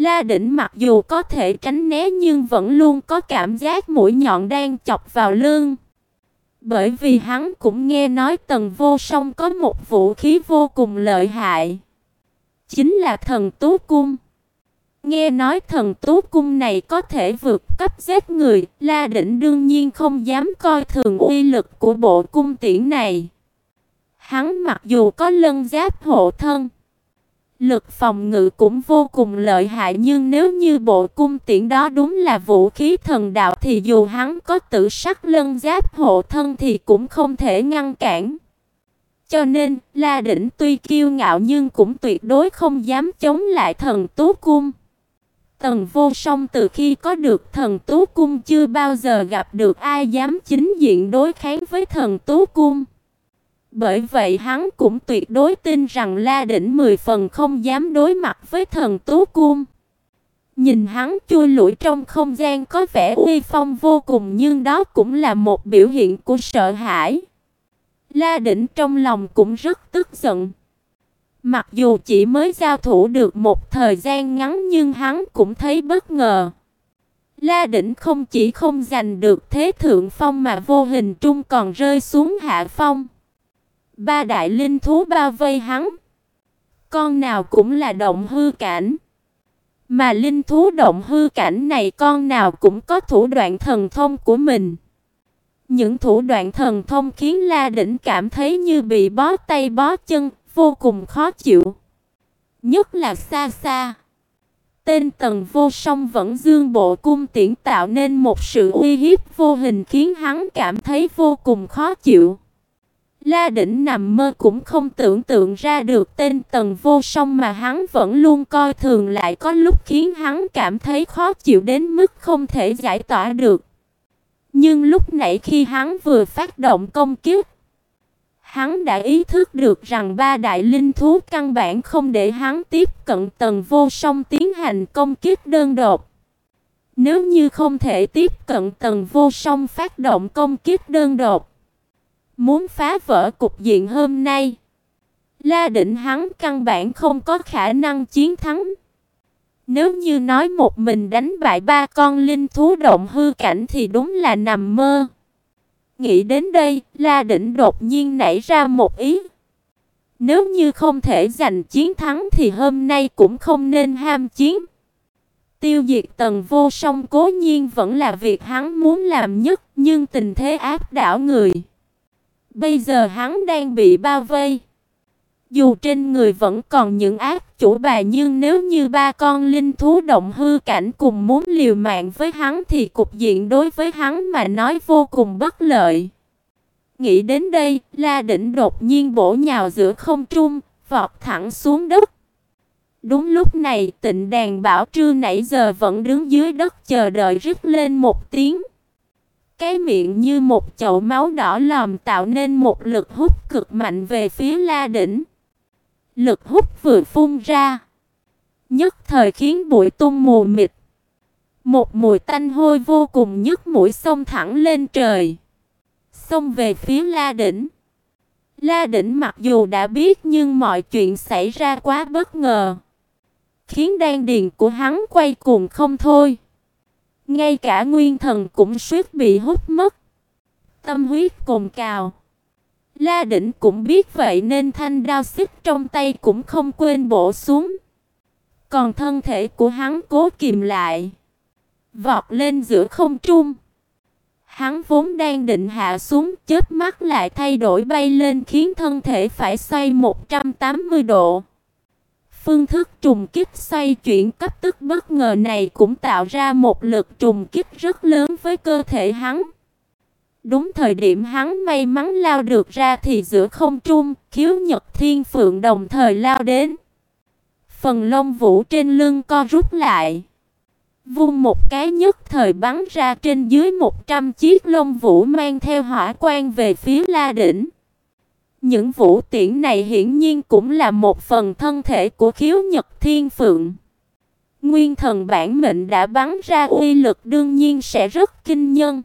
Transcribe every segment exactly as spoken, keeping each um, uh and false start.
La Đỉnh mặc dù có thể tránh né nhưng vẫn luôn có cảm giác mũi nhọn đang chọc vào lưng. Bởi vì hắn cũng nghe nói Tần Vô Song có một vũ khí vô cùng lợi hại, chính là Thần Tú Cung. Nghe nói Thần Tú Cung này có thể vượt cấp giết người, La Đỉnh đương nhiên không dám coi thường uy lực của bộ cung tiễn này. Hắn mặc dù có lân giáp hộ thân, lực phòng ngự cũng vô cùng lợi hại, nhưng nếu như bộ cung tiễn đó đúng là vũ khí thần đạo thì dù hắn có tử sắc lân giáp hộ thân thì cũng không thể ngăn cản. Cho nên, La Đỉnh tuy kiêu ngạo nhưng cũng tuyệt đối không dám chống lại Thần Tú Cung. Tần Vô Song từ khi có được Thần Tú Cung chưa bao giờ gặp được ai dám chính diện đối kháng với Thần Tú Cung. Bởi vậy hắn cũng tuyệt đối tin rằng La Đỉnh mười phần không dám đối mặt với Thần Tú Cung. Nhìn hắn chui lủi trong không gian có vẻ uy phong vô cùng, nhưng đó cũng là một biểu hiện của sợ hãi. La Đỉnh trong lòng cũng rất tức giận. Mặc dù chỉ mới giao thủ được một thời gian ngắn nhưng hắn cũng thấy bất ngờ. La Đỉnh không chỉ không giành được thế thượng phong mà vô hình trung còn rơi xuống hạ phong. Ba đại linh thú bao vây hắn, con nào cũng là động hư cảnh. Mà linh thú động hư cảnh này con nào cũng có thủ đoạn thần thông của mình. Những thủ đoạn thần thông khiến La Đỉnh cảm thấy như bị bó tay bó chân, vô cùng khó chịu. Nhất là xa xa, tên Tần Vô Song vẫn dương bộ cung tiễn tạo nên một sự uy hiếp vô hình khiến hắn cảm thấy vô cùng khó chịu. La Đỉnh nằm mơ cũng không tưởng tượng ra được tên Tần Vô Song mà hắn vẫn luôn coi thường lại có lúc khiến hắn cảm thấy khó chịu đến mức không thể giải tỏa được. Nhưng lúc nãy khi hắn vừa phát động công kích, hắn đã ý thức được rằng ba đại linh thú căn bản không để hắn tiếp cận Tần Vô Song tiến hành công kích đơn độc. Nếu như không thể tiếp cận Tần Vô Song phát động công kích đơn độc, muốn phá vỡ cục diện hôm nay, La Đỉnh hắn căn bản không có khả năng chiến thắng. Nếu như nói một mình đánh bại ba con linh thú động hư cảnh thì đúng là nằm mơ. Nghĩ đến đây, La Đỉnh đột nhiên nảy ra một ý. Nếu như không thể giành chiến thắng thì hôm nay cũng không nên ham chiến. Tiêu diệt Tần Vô Song cố nhiên vẫn là việc hắn muốn làm nhất, nhưng tình thế áp đảo người. Bây giờ hắn đang bị bao vây. Dù trên người vẫn còn những ác chủ bài, nhưng nếu như ba con linh thú động hư cảnh cùng muốn liều mạng với hắn thì cục diện đối với hắn mà nói vô cùng bất lợi. Nghĩ đến đây, La Đỉnh đột nhiên bổ nhào giữa không trung, vọt thẳng xuống đất. Đúng lúc này, Tịnh Đàn Bảo Trư nãy giờ vẫn đứng dưới đất chờ đợi rít lên một tiếng. Cái miệng như một chậu máu đỏ lòm tạo nên một lực hút cực mạnh về phía La Đỉnh. Lực hút vừa phun ra, nhất thời khiến bụi tung mù mịt. Một mùi tanh hôi vô cùng nhức mũi xông thẳng lên trời, xông về phía La Đỉnh. La Đỉnh mặc dù đã biết nhưng mọi chuyện xảy ra quá bất ngờ, khiến đan điền của hắn quay cuồng không thôi. Ngay cả nguyên thần cũng suýt bị hút mất. Tâm huyết cồn cào. La Đỉnh cũng biết vậy nên thanh đao xích trong tay cũng không quên bổ xuống. Còn thân thể của hắn cố kìm lại, vọt lên giữa không trung. Hắn vốn đang định hạ xuống, chớp mắt lại thay đổi bay lên khiến thân thể phải xoay một trăm tám mươi độ. Phương thức trùng kích xoay chuyển cấp tức bất ngờ này cũng tạo ra một lực trùng kích rất lớn với cơ thể hắn. Đúng thời điểm hắn may mắn lao được ra thì giữa không trung, Khiếu Nhật Thiên Phượng đồng thời lao đến. Phần lông vũ trên lưng co rút lại, vung một cái nhất thời bắn ra trên dưới một trăm chiếc lông vũ mang theo hỏa quang về phía La Đỉnh. Những vũ tiễn này hiển nhiên cũng là một phần thân thể của Khiếu Nhật Thiên Phượng. Nguyên thần bản mệnh đã bắn ra uy lực đương nhiên sẽ rất kinh nhân.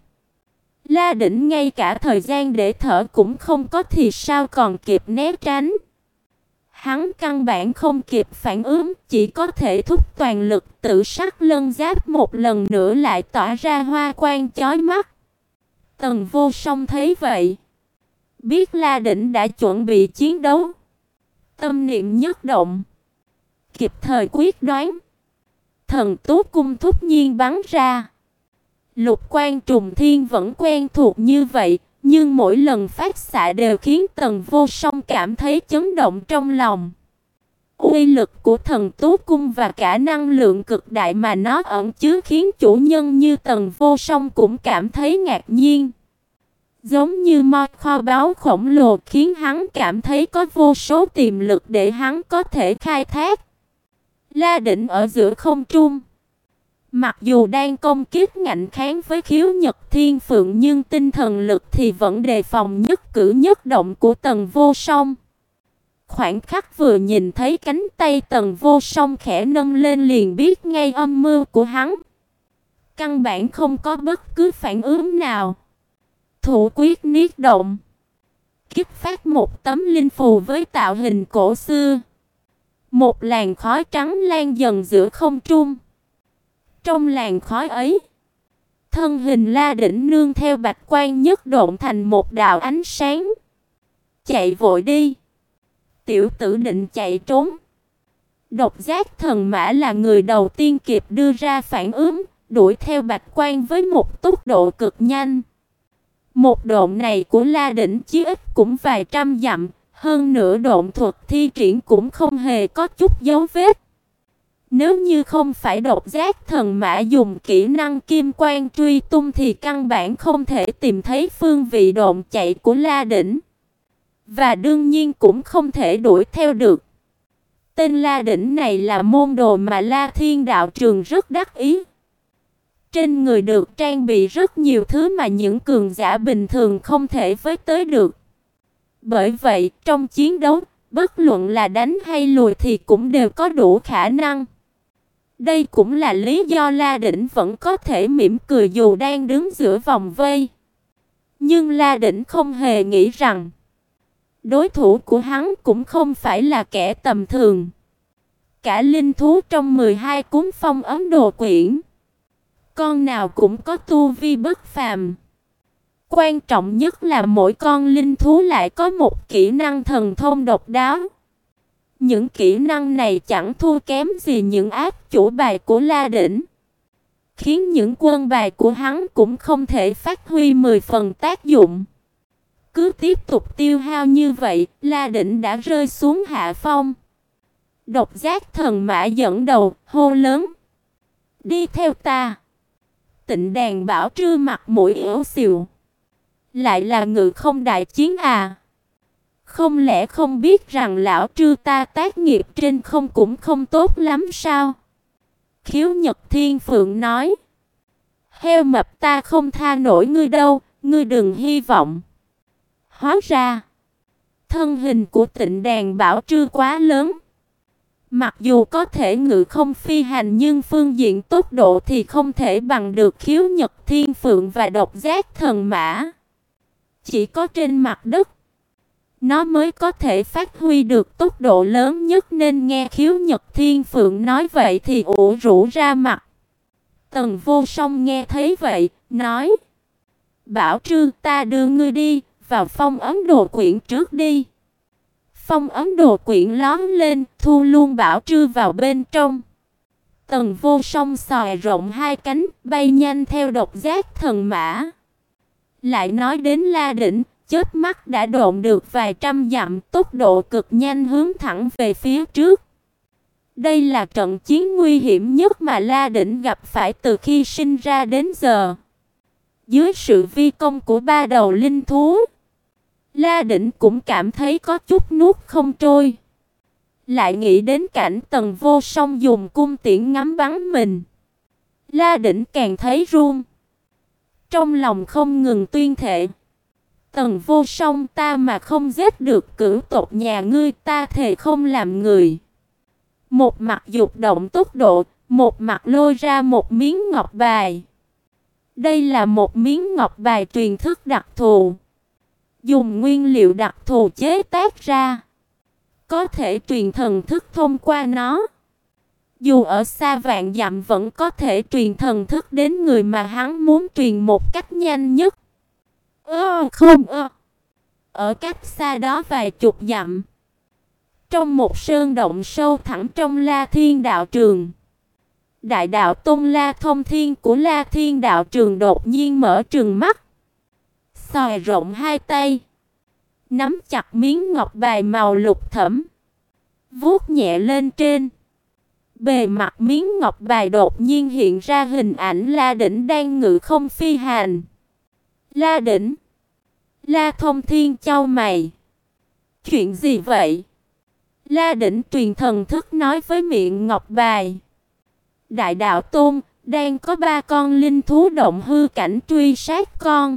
La Đỉnh ngay cả thời gian để thở cũng không có thì sao còn kịp né tránh. Hắn căn bản không kịp phản ứng, chỉ có thể thúc toàn lực, tự sắc lân giáp một lần nữa lại tỏa ra hoa quang chói mắt. Tần Vô Song thấy vậy, biết La Đỉnh đã chuẩn bị chiến đấu, tâm niệm nhất động, kịp thời quyết đoán, thần tú cung thúc nhiên bắn ra. Lục quang trùng thiên vẫn quen thuộc như vậy, nhưng mỗi lần phát xạ đều khiến Tần Vô Song cảm thấy chấn động trong lòng. Uy lực của thần tú cung và cả năng lượng cực đại mà nó ẩn chứa khiến chủ nhân như Tần Vô Song cũng cảm thấy ngạc nhiên. Giống như mo kho báu khổng lồ khiến hắn cảm thấy có vô số tiềm lực để hắn có thể khai thác. La Đỉnh ở giữa không trung, mặc dù đang công kích ngạnh kháng với Khiếu Nhật Thiên Phượng, nhưng tinh thần lực thì vẫn đề phòng nhất cử nhất động của Tần Vô Song. Khoảnh khắc vừa nhìn thấy cánh tay Tần Vô Song khẽ nâng lên liền biết ngay âm mưu của hắn. Căn bản không có bất cứ phản ứng nào. Thủ quyết niết động, kích phát một tấm linh phù với tạo hình cổ xưa. Một làn khói trắng lan dần giữa không trung. Trong làn khói ấy, thân hình La Đỉnh nương theo bạch quang nhất độn thành một đạo ánh sáng. Chạy vội đi, tiểu tử định chạy trốn. Độc giác thần mã là người đầu tiên kịp đưa ra phản ứng, đuổi theo bạch quang với một tốc độ cực nhanh. Một độn này của La Đỉnh chí ít cũng vài trăm dặm, hơn nữa độn thuật thi triển cũng không hề có chút dấu vết. Nếu như không phải độc giác thần mã dùng kỹ năng kim quang truy tung thì căn bản không thể tìm thấy phương vị độn chạy của La Đỉnh. Và đương nhiên cũng không thể đuổi theo được. Tên La Đỉnh này là môn đồ mà La Thiên đạo trường rất đắc ý. Trên người được trang bị rất nhiều thứ mà những cường giả bình thường không thể với tới được. Bởi vậy, trong chiến đấu, bất luận là đánh hay lùi thì cũng đều có đủ khả năng. Đây cũng là lý do La Đỉnh vẫn có thể mỉm cười dù đang đứng giữa vòng vây. Nhưng La Đỉnh không hề nghĩ rằng đối thủ của hắn cũng không phải là kẻ tầm thường. Cả linh thú trong mười hai cuốn phong ấn đồ quyển, con nào cũng có tu vi bất phàm. Quan trọng nhất là mỗi con linh thú lại có một kỹ năng thần thông độc đáo. Những kỹ năng này chẳng thua kém gì những ác chủ bài của La Đỉnh, khiến những quân bài của hắn cũng không thể phát huy mười phần tác dụng. Cứ tiếp tục tiêu hao như vậy, La Đỉnh đã rơi xuống hạ phong. Độc giác thần mã dẫn đầu, hô lớn: "Đi theo ta!" Tịnh Đàn Bảo Trư mặt mũi yếu xìu: "Lại là ngự không đại chiến à? Không lẽ không biết rằng lão Trư ta tác nghiệp trên không cũng không tốt lắm sao?" Khiếu Nhật Thiên Phượng nói: "Heo mập ta không tha nổi ngươi đâu, ngươi đừng hy vọng." Hóa ra, thân hình của Tịnh Đàn Bảo Trư quá lớn. Mặc dù có thể ngự không phi hành nhưng phương diện tốc độ thì không thể bằng được Khiếu Nhật Thiên Phượng và độc giác thần mã. Chỉ có trên mặt đất, nó mới có thể phát huy được tốc độ lớn nhất, nên nghe Khiếu Nhật Thiên Phượng nói vậy thì ủ rũ ra mặt. Tần Vô Song nghe thấy vậy, nói: "Bảo Trư, ta đưa ngươi đi, vào phong ấn đồ quyển trước đi." Phong ấn đồ quyển lóm lên, thu luôn Bảo Trư vào bên trong. Tần Vô Song xòe rộng hai cánh, bay nhanh theo độc giác thần mã. Lại nói đến La Đỉnh, chớp mắt đã độn được vài trăm dặm, tốc độ cực nhanh hướng thẳng về phía trước. Đây là trận chiến nguy hiểm nhất mà La Đỉnh gặp phải từ khi sinh ra đến giờ. Dưới sự vi công của ba đầu linh thú, La Đỉnh cũng cảm thấy có chút nuốt không trôi. Lại nghĩ đến cảnh Tần Vô Song dùng cung tiễn ngắm bắn mình, La Đỉnh càng thấy run. Trong lòng không ngừng tuyên thệ: "Tần Vô Song, ta mà không giết được cửu tộc nhà ngươi, ta thề không làm người." Một mặt dục động tốc độ, một mặt lôi ra một miếng ngọc bài. Đây là một miếng ngọc bài truyền thức đặc thù, dùng nguyên liệu đặc thù chế tác ra. có thể truyền thần thức thông qua nó. Dù ở xa vạn dặm vẫn có thể truyền thần thức đến người mà hắn muốn truyền một cách nhanh nhất. Ơ không ơ. Ở cách xa đó vài chục dặm, trong một sơn động sâu thẳm trong La Thiên đạo trường, Đại đạo Tôn La Thông Thiên của La Thiên đạo trường đột nhiên mở trừng mắt, xòe rộng hai tay, nắm chặt miếng ngọc bài màu lục thẫm, vuốt nhẹ lên trên. Bề mặt miếng ngọc bài đột nhiên hiện ra hình ảnh La Đỉnh đang ngự không phi hành. La Đỉnh. La Thông Thiên chau mày. Chuyện gì vậy? La Đỉnh truyền thần thức nói với miệng ngọc bài. Đại đạo Tôn, đang có ba con linh thú động hư cảnh truy sát con.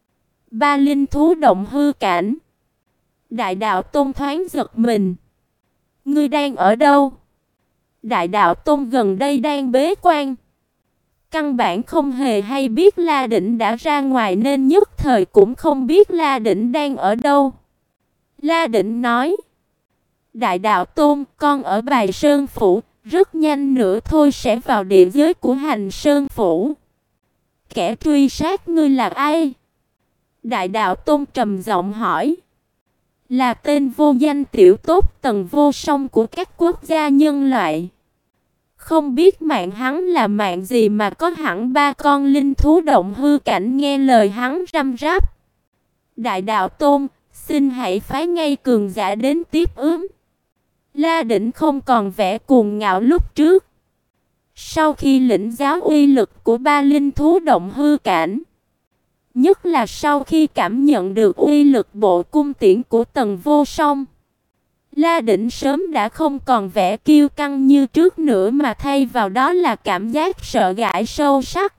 Ba linh thú động hư cảnh. Đại đạo Tôn thoáng giật mình. Ngươi đang ở đâu? Đại đạo Tôn gần đây đang bế quan, căn bản không hề hay biết La Đỉnh đã ra ngoài nên nhất thời cũng không biết La Đỉnh đang ở đâu. La Đỉnh nói: Đại đạo Tôn, con ở Bài Sơn Phủ, rất nhanh nữa thôi sẽ vào địa giới của Hành Sơn Phủ. Kẻ truy sát ngươi là ai? Đại đạo Tôn trầm giọng hỏi. Là tên vô danh tiểu tốt Tần Vô Song của các quốc gia nhân loại. Không biết mạng hắn là mạng gì mà có hẳn ba con linh thú động hư cảnh nghe lời hắn răm rắp. Đại đạo Tôn, xin hãy phái ngay cường giả đến tiếp ứng. La Đỉnh không còn vẻ cuồng ngạo lúc trước. Sau khi lĩnh giáo uy lực của ba linh thú động hư cảnh, nhất là sau khi cảm nhận được uy lực bộ cung tiễn của Tần Vô Song, La Đỉnh sớm đã không còn vẻ kiêu căng như trước nữa mà thay vào đó là cảm giác sợ hãi sâu sắc.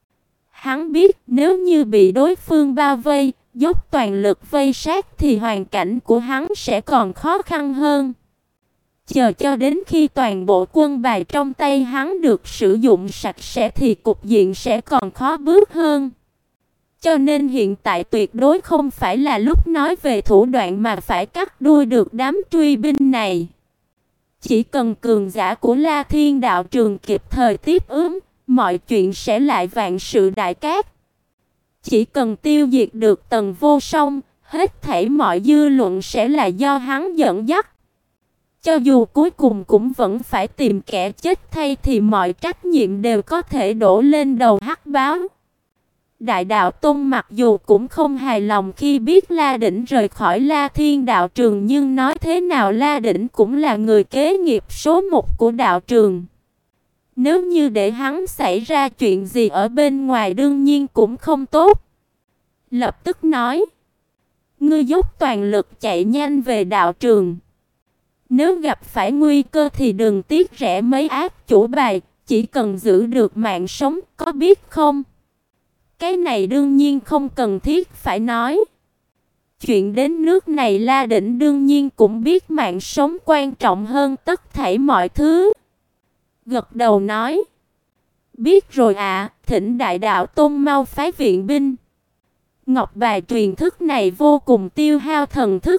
Hắn biết nếu như bị đối phương bao vây, dốc toàn lực vây sát thì hoàn cảnh của hắn sẽ còn khó khăn hơn. Chờ cho đến khi toàn bộ quân bài trong tay hắn được sử dụng sạch sẽ thì cục diện sẽ còn khó bước hơn. Cho nên hiện tại tuyệt đối không phải là lúc nói về thủ đoạn mà phải cắt đuôi được đám truy binh này. Chỉ cần cường giả của La Thiên đạo trường kịp thời tiếp ứng, mọi chuyện sẽ lại vạn sự đại cát. Chỉ cần tiêu diệt được Tần Vô Song, hết thảy mọi dư luận sẽ là do hắn dẫn dắt. Cho dù cuối cùng cũng vẫn phải tìm kẻ chết thay thì mọi trách nhiệm đều có thể đổ lên đầu Hắc Báo. Đại đạo Tôn mặc dù cũng không hài lòng khi biết La Đỉnh rời khỏi La Thiên đạo trường, nhưng nói thế nào La Đỉnh cũng là người kế nghiệp số một của đạo trường. Nếu như để hắn xảy ra chuyện gì ở bên ngoài đương nhiên cũng không tốt. Lập tức nói: ngươi dốc toàn lực chạy nhanh về đạo trường. Nếu gặp phải nguy cơ thì đừng tiếc rẻ mấy ác chủ bài, chỉ cần giữ được mạng sống, có biết không? Cái này đương nhiên không cần thiết phải nói. Chuyện đến nước này La Đỉnh đương nhiên cũng biết mạng sống quan trọng hơn tất thảy mọi thứ. Gật đầu nói: biết rồi ạ, à, thỉnh Đại đạo Tôn mau phái viện binh. Ngọc bài truyền thức này vô cùng tiêu hao thần thức.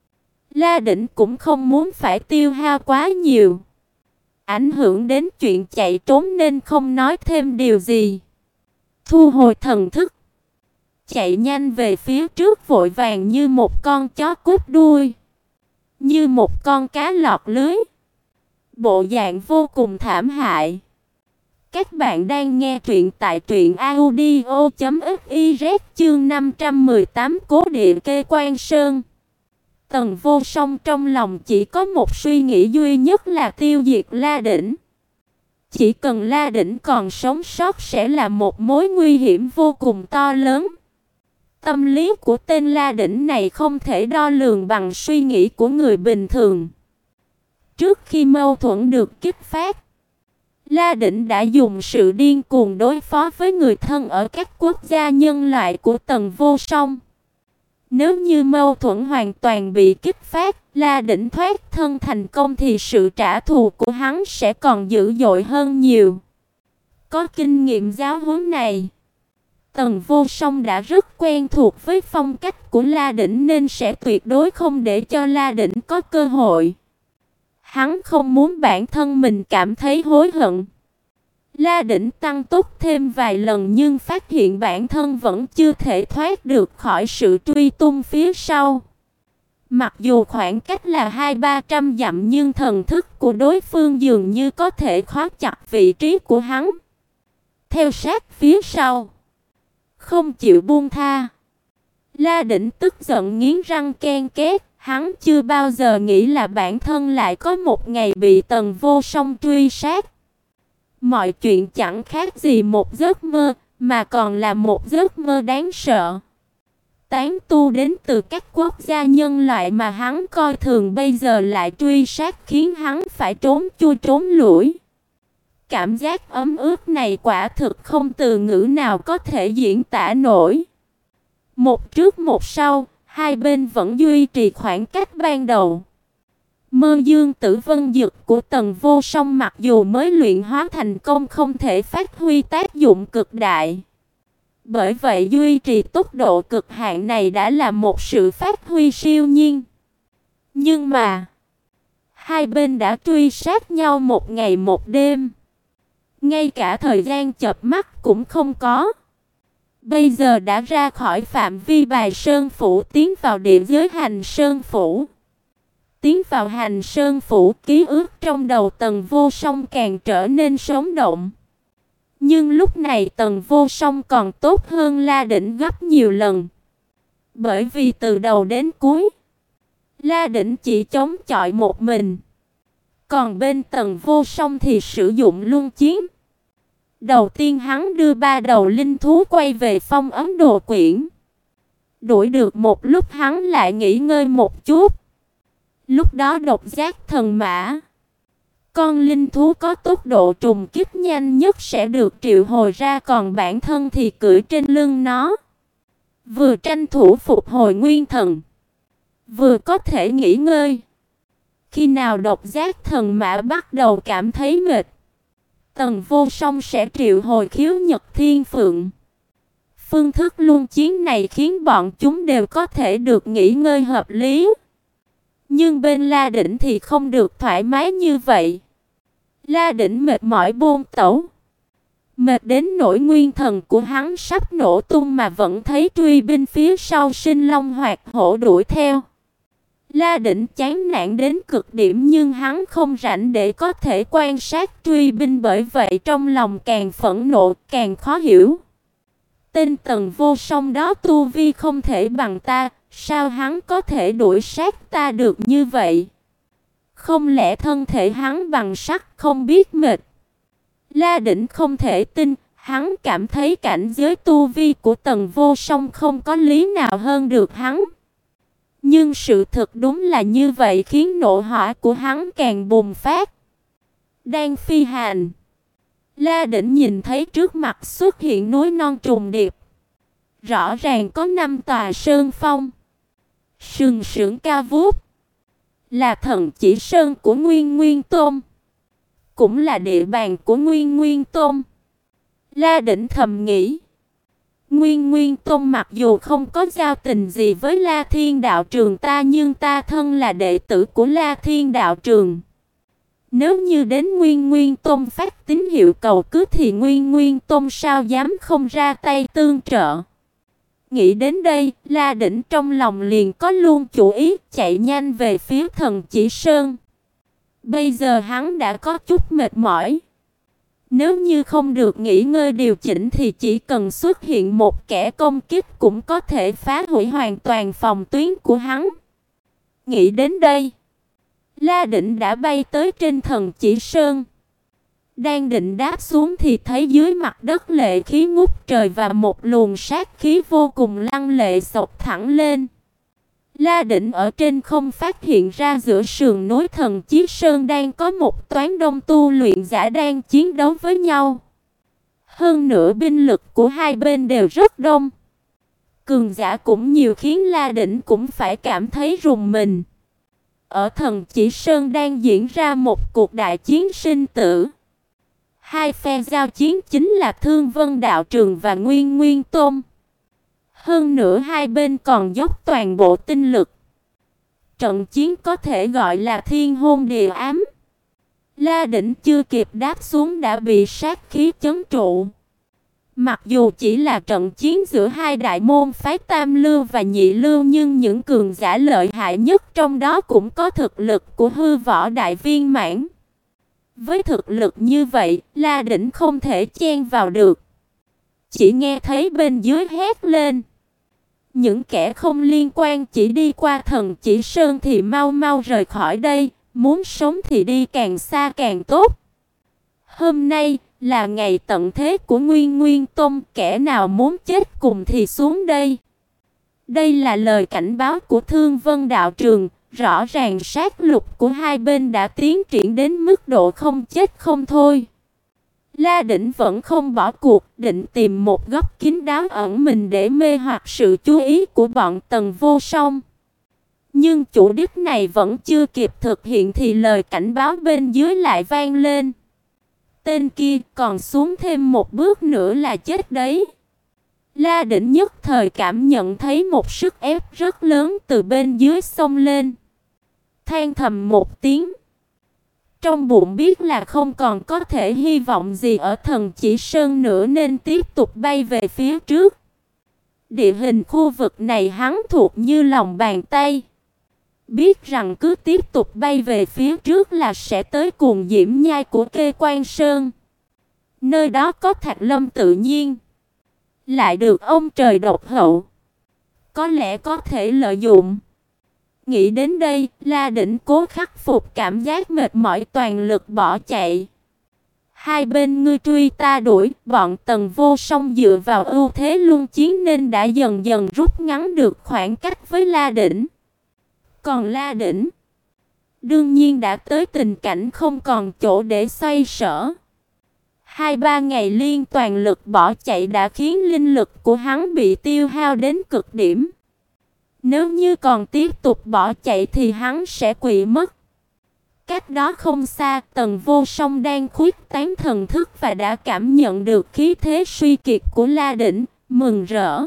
La Đỉnh cũng không muốn phải tiêu hao quá nhiều, ảnh hưởng đến chuyện chạy trốn nên không nói thêm điều gì. Thu hồi thần thức, chạy nhanh về phía trước vội vàng như một con chó cút đuôi, như một con cá lọt lưới. Bộ dạng vô cùng thảm hại. Các bạn đang nghe truyện tại truyện audio chấm fiz chương năm trăm mười tám Cố địa kê Quan Sơn. Tần Vô Song trong lòng chỉ có một suy nghĩ duy nhất là tiêu diệt La Đỉnh. Chỉ cần La Đỉnh còn sống sót sẽ là một mối nguy hiểm vô cùng to lớn. Tâm lý của tên La Đỉnh này không thể đo lường bằng suy nghĩ của người bình thường. Trước khi mâu thuẫn được kích phát, La Đỉnh đã dùng sự điên cuồng đối phó với người thân ở các quốc gia nhân loại của Tần Vô Song. Nếu như mâu thuẫn hoàn toàn bị kích phát, La Đỉnh thoát thân thành công thì sự trả thù của hắn sẽ còn dữ dội hơn nhiều. Có kinh nghiệm giáo huấn này, Tần Vô Song đã rất quen thuộc với phong cách của La Đỉnh nên sẽ tuyệt đối không để cho La Đỉnh có cơ hội. Hắn không muốn bản thân mình cảm thấy hối hận. La Đỉnh tăng tốc thêm vài lần nhưng phát hiện bản thân vẫn chưa thể thoát được khỏi sự truy tung phía sau. Mặc dù khoảng cách là hai ba trăm dặm nhưng thần thức của đối phương dường như có thể khóa chặt vị trí của hắn. Theo sát phía sau, không chịu buông tha. La Đỉnh tức giận nghiến răng ken két, hắn chưa bao giờ nghĩ là bản thân lại có một ngày bị Tần Vô Song truy sát. Mọi chuyện chẳng khác gì một giấc mơ, mà còn là một giấc mơ đáng sợ. Tán tu đến từ các quốc gia nhân loại mà hắn coi thường bây giờ lại truy sát khiến hắn phải trốn chui trốn lủi. Cảm giác ấm ướt này quả thực không từ ngữ nào có thể diễn tả nổi. Một trước một sau, hai bên vẫn duy trì khoảng cách ban đầu. Mơ dương tử vân dực của Tần Vô Song mặc dù mới luyện hóa thành công không thể phát huy tác dụng cực đại. Bởi vậy duy trì tốc độ cực hạn này đã là một sự phát huy siêu nhiên. Nhưng mà, hai bên đã truy sát nhau một ngày một đêm. Ngay cả thời gian chợp mắt cũng không có. Bây giờ đã ra khỏi phạm vi Bài Sơn Phủ tiến vào địa giới Hành Sơn Phủ. Tiến vào Hành Sơn Phủ, ký ức trong đầu Tần Vô Song càng trở nên sống động. Nhưng lúc này Tần Vô Song còn tốt hơn La Đỉnh gấp nhiều lần. Bởi vì từ đầu đến cuối, La Đỉnh chỉ chống chọi một mình. Còn bên Tần Vô Song thì sử dụng luân chiến. Đầu tiên hắn đưa ba đầu linh thú quay về phong ấn đồ quyển. Đuổi được một lúc hắn lại nghỉ ngơi một chút. Lúc đó độc giác thần mã, con linh thú có tốc độ trùng kích nhanh nhất sẽ được triệu hồi ra, còn bản thân thì cưỡi trên lưng nó. Vừa tranh thủ phục hồi nguyên thần, vừa có thể nghỉ ngơi. Khi nào độc giác thần mã bắt đầu cảm thấy mệt, Tần Vô Song sẽ triệu hồi khiếu nhật thiên phượng. Phương thức luân chiến này khiến bọn chúng đều có thể được nghỉ ngơi hợp lý. Nhưng bên La Đỉnh thì không được thoải mái như vậy. La Đỉnh mệt mỏi bôn tẩu, mệt đến nỗi nguyên thần của hắn sắp nổ tung mà vẫn thấy truy binh phía sau sinh long hoạt hổ đuổi theo. La Đỉnh chán nản đến cực điểm nhưng hắn không rảnh để có thể quan sát truy binh, bởi vậy trong lòng càng phẫn nộ càng khó hiểu. Tên Tần Vô Song đó tu vi không thể bằng ta, sao hắn có thể đuổi sát ta được như vậy? Không lẽ thân thể hắn bằng sắt không biết mệt? La Đỉnh không thể tin, hắn cảm thấy cảnh giới tu vi của Tần Vô Song không có lý nào hơn được hắn. Nhưng sự thật đúng là như vậy khiến nộ hỏa của hắn càng bùng phát. Đang phi hành, La Đỉnh nhìn thấy trước mặt xuất hiện núi non trùng điệp. Rõ ràng có năm tòa sơn phong, sừng sững cao vút, là Thần Chỉ Sơn của Nguyên Nguyên Tôn, cũng là địa bàn của Nguyên Nguyên Tôn. La Đỉnh thầm nghĩ, Nguyên Nguyên Tôn mặc dù không có giao tình gì với La Thiên Đạo Trường ta, nhưng ta thân là đệ tử của La Thiên Đạo Trường. Nếu như đến Nguyên Nguyên Tôn phát tín hiệu cầu cứu thì Nguyên Nguyên Tôn sao dám không ra tay tương trợ. Nghĩ đến đây, La Đỉnh trong lòng liền có luôn chủ ý chạy nhanh về phía Thần Chỉ Sơn. Bây giờ hắn đã có chút mệt mỏi. Nếu như không được nghỉ ngơi điều chỉnh thì chỉ cần xuất hiện một kẻ công kích cũng có thể phá hủy hoàn toàn phòng tuyến của hắn. Nghĩ đến đây, La Đỉnh đã bay tới trên Thần Chỉ Sơn. Đang định đáp xuống thì thấy dưới mặt đất lệ khí ngút trời và một luồng sát khí vô cùng lăng lệ xộc thẳng lên. La Đỉnh ở trên không phát hiện ra giữa sườn núi Thần Chí Sơn đang có một toán đông tu luyện giả đang chiến đấu với nhau. Hơn nữa binh lực của hai bên đều rất đông. Cường giả cũng nhiều khiến La Đỉnh cũng phải cảm thấy rùng mình. Ở Thần Chỉ Sơn đang diễn ra một cuộc đại chiến sinh tử. Hai phe giao chiến chính là Thương Vân Đạo Trường và Nguyên Nguyên Tôn. Hơn nữa hai bên còn dốc toàn bộ tinh lực. Trận chiến có thể gọi là thiên hôn địa ám. La Đỉnh chưa kịp đáp xuống đã bị sát khí chấn trụ. Mặc dù chỉ là trận chiến giữa hai đại môn phái Tam Lưu và Nhị Lưu, nhưng những cường giả lợi hại nhất trong đó cũng có thực lực của hư võ đại viên mãn. Với thực lực như vậy, La Đỉnh không thể chen vào được. Chỉ nghe thấy bên dưới hét lên: những kẻ không liên quan chỉ đi qua Thần Chỉ Sơn thì mau mau rời khỏi đây, muốn sống thì đi càng xa càng tốt. Hôm nay là ngày tận thế của Nguyên Nguyên Tông, kẻ nào muốn chết cùng thì xuống đây. Đây là lời cảnh báo của Thương Vân đạo trường, rõ ràng sát lục của hai bên đã tiến triển đến mức độ không chết không thôi. La Đỉnh vẫn không bỏ cuộc, định tìm một góc kín đáo ẩn mình để mê hoặc sự chú ý của bọn Tần Vô Song. Nhưng chủ đích này vẫn chưa kịp thực hiện thì lời cảnh báo bên dưới lại vang lên: tên kia còn xuống thêm một bước nữa là chết đấy. La Đỉnh nhất thời cảm nhận thấy một sức ép rất lớn từ bên dưới xông lên. Than thầm một tiếng, trong bụng biết là không còn có thể hy vọng gì ở Thần Chỉ Sơn nữa nên tiếp tục bay về phía trước. Địa hình khu vực này hắn thuộc như lòng bàn tay. Biết rằng cứ tiếp tục bay về phía trước là sẽ tới Cuồng Diễm Nhai của Kê Quan Sơn. Nơi đó có Thạch Lâm tự nhiên, lại được ông trời độc hậu, có lẽ có thể lợi dụng. Nghĩ đến đây, La Đỉnh cố khắc phục cảm giác mệt mỏi, toàn lực bỏ chạy. Hai bên ngươi truy ta đuổi, bọn Tần Vô Song dựa vào ưu thế luân chiến nên đã dần dần rút ngắn được khoảng cách với La Đỉnh. Còn La Đỉnh đương nhiên đã tới tình cảnh không còn chỗ để xoay sở. Hai ba ngày liên toàn lực bỏ chạy đã khiến linh lực của hắn bị tiêu hao đến cực điểm. Nếu như còn tiếp tục bỏ chạy thì hắn sẽ quỵ mất. Cách đó không xa, Tần Vô Song đang khuyết tán thần thức và đã cảm nhận được khí thế suy kiệt của La Đỉnh, mừng rỡ.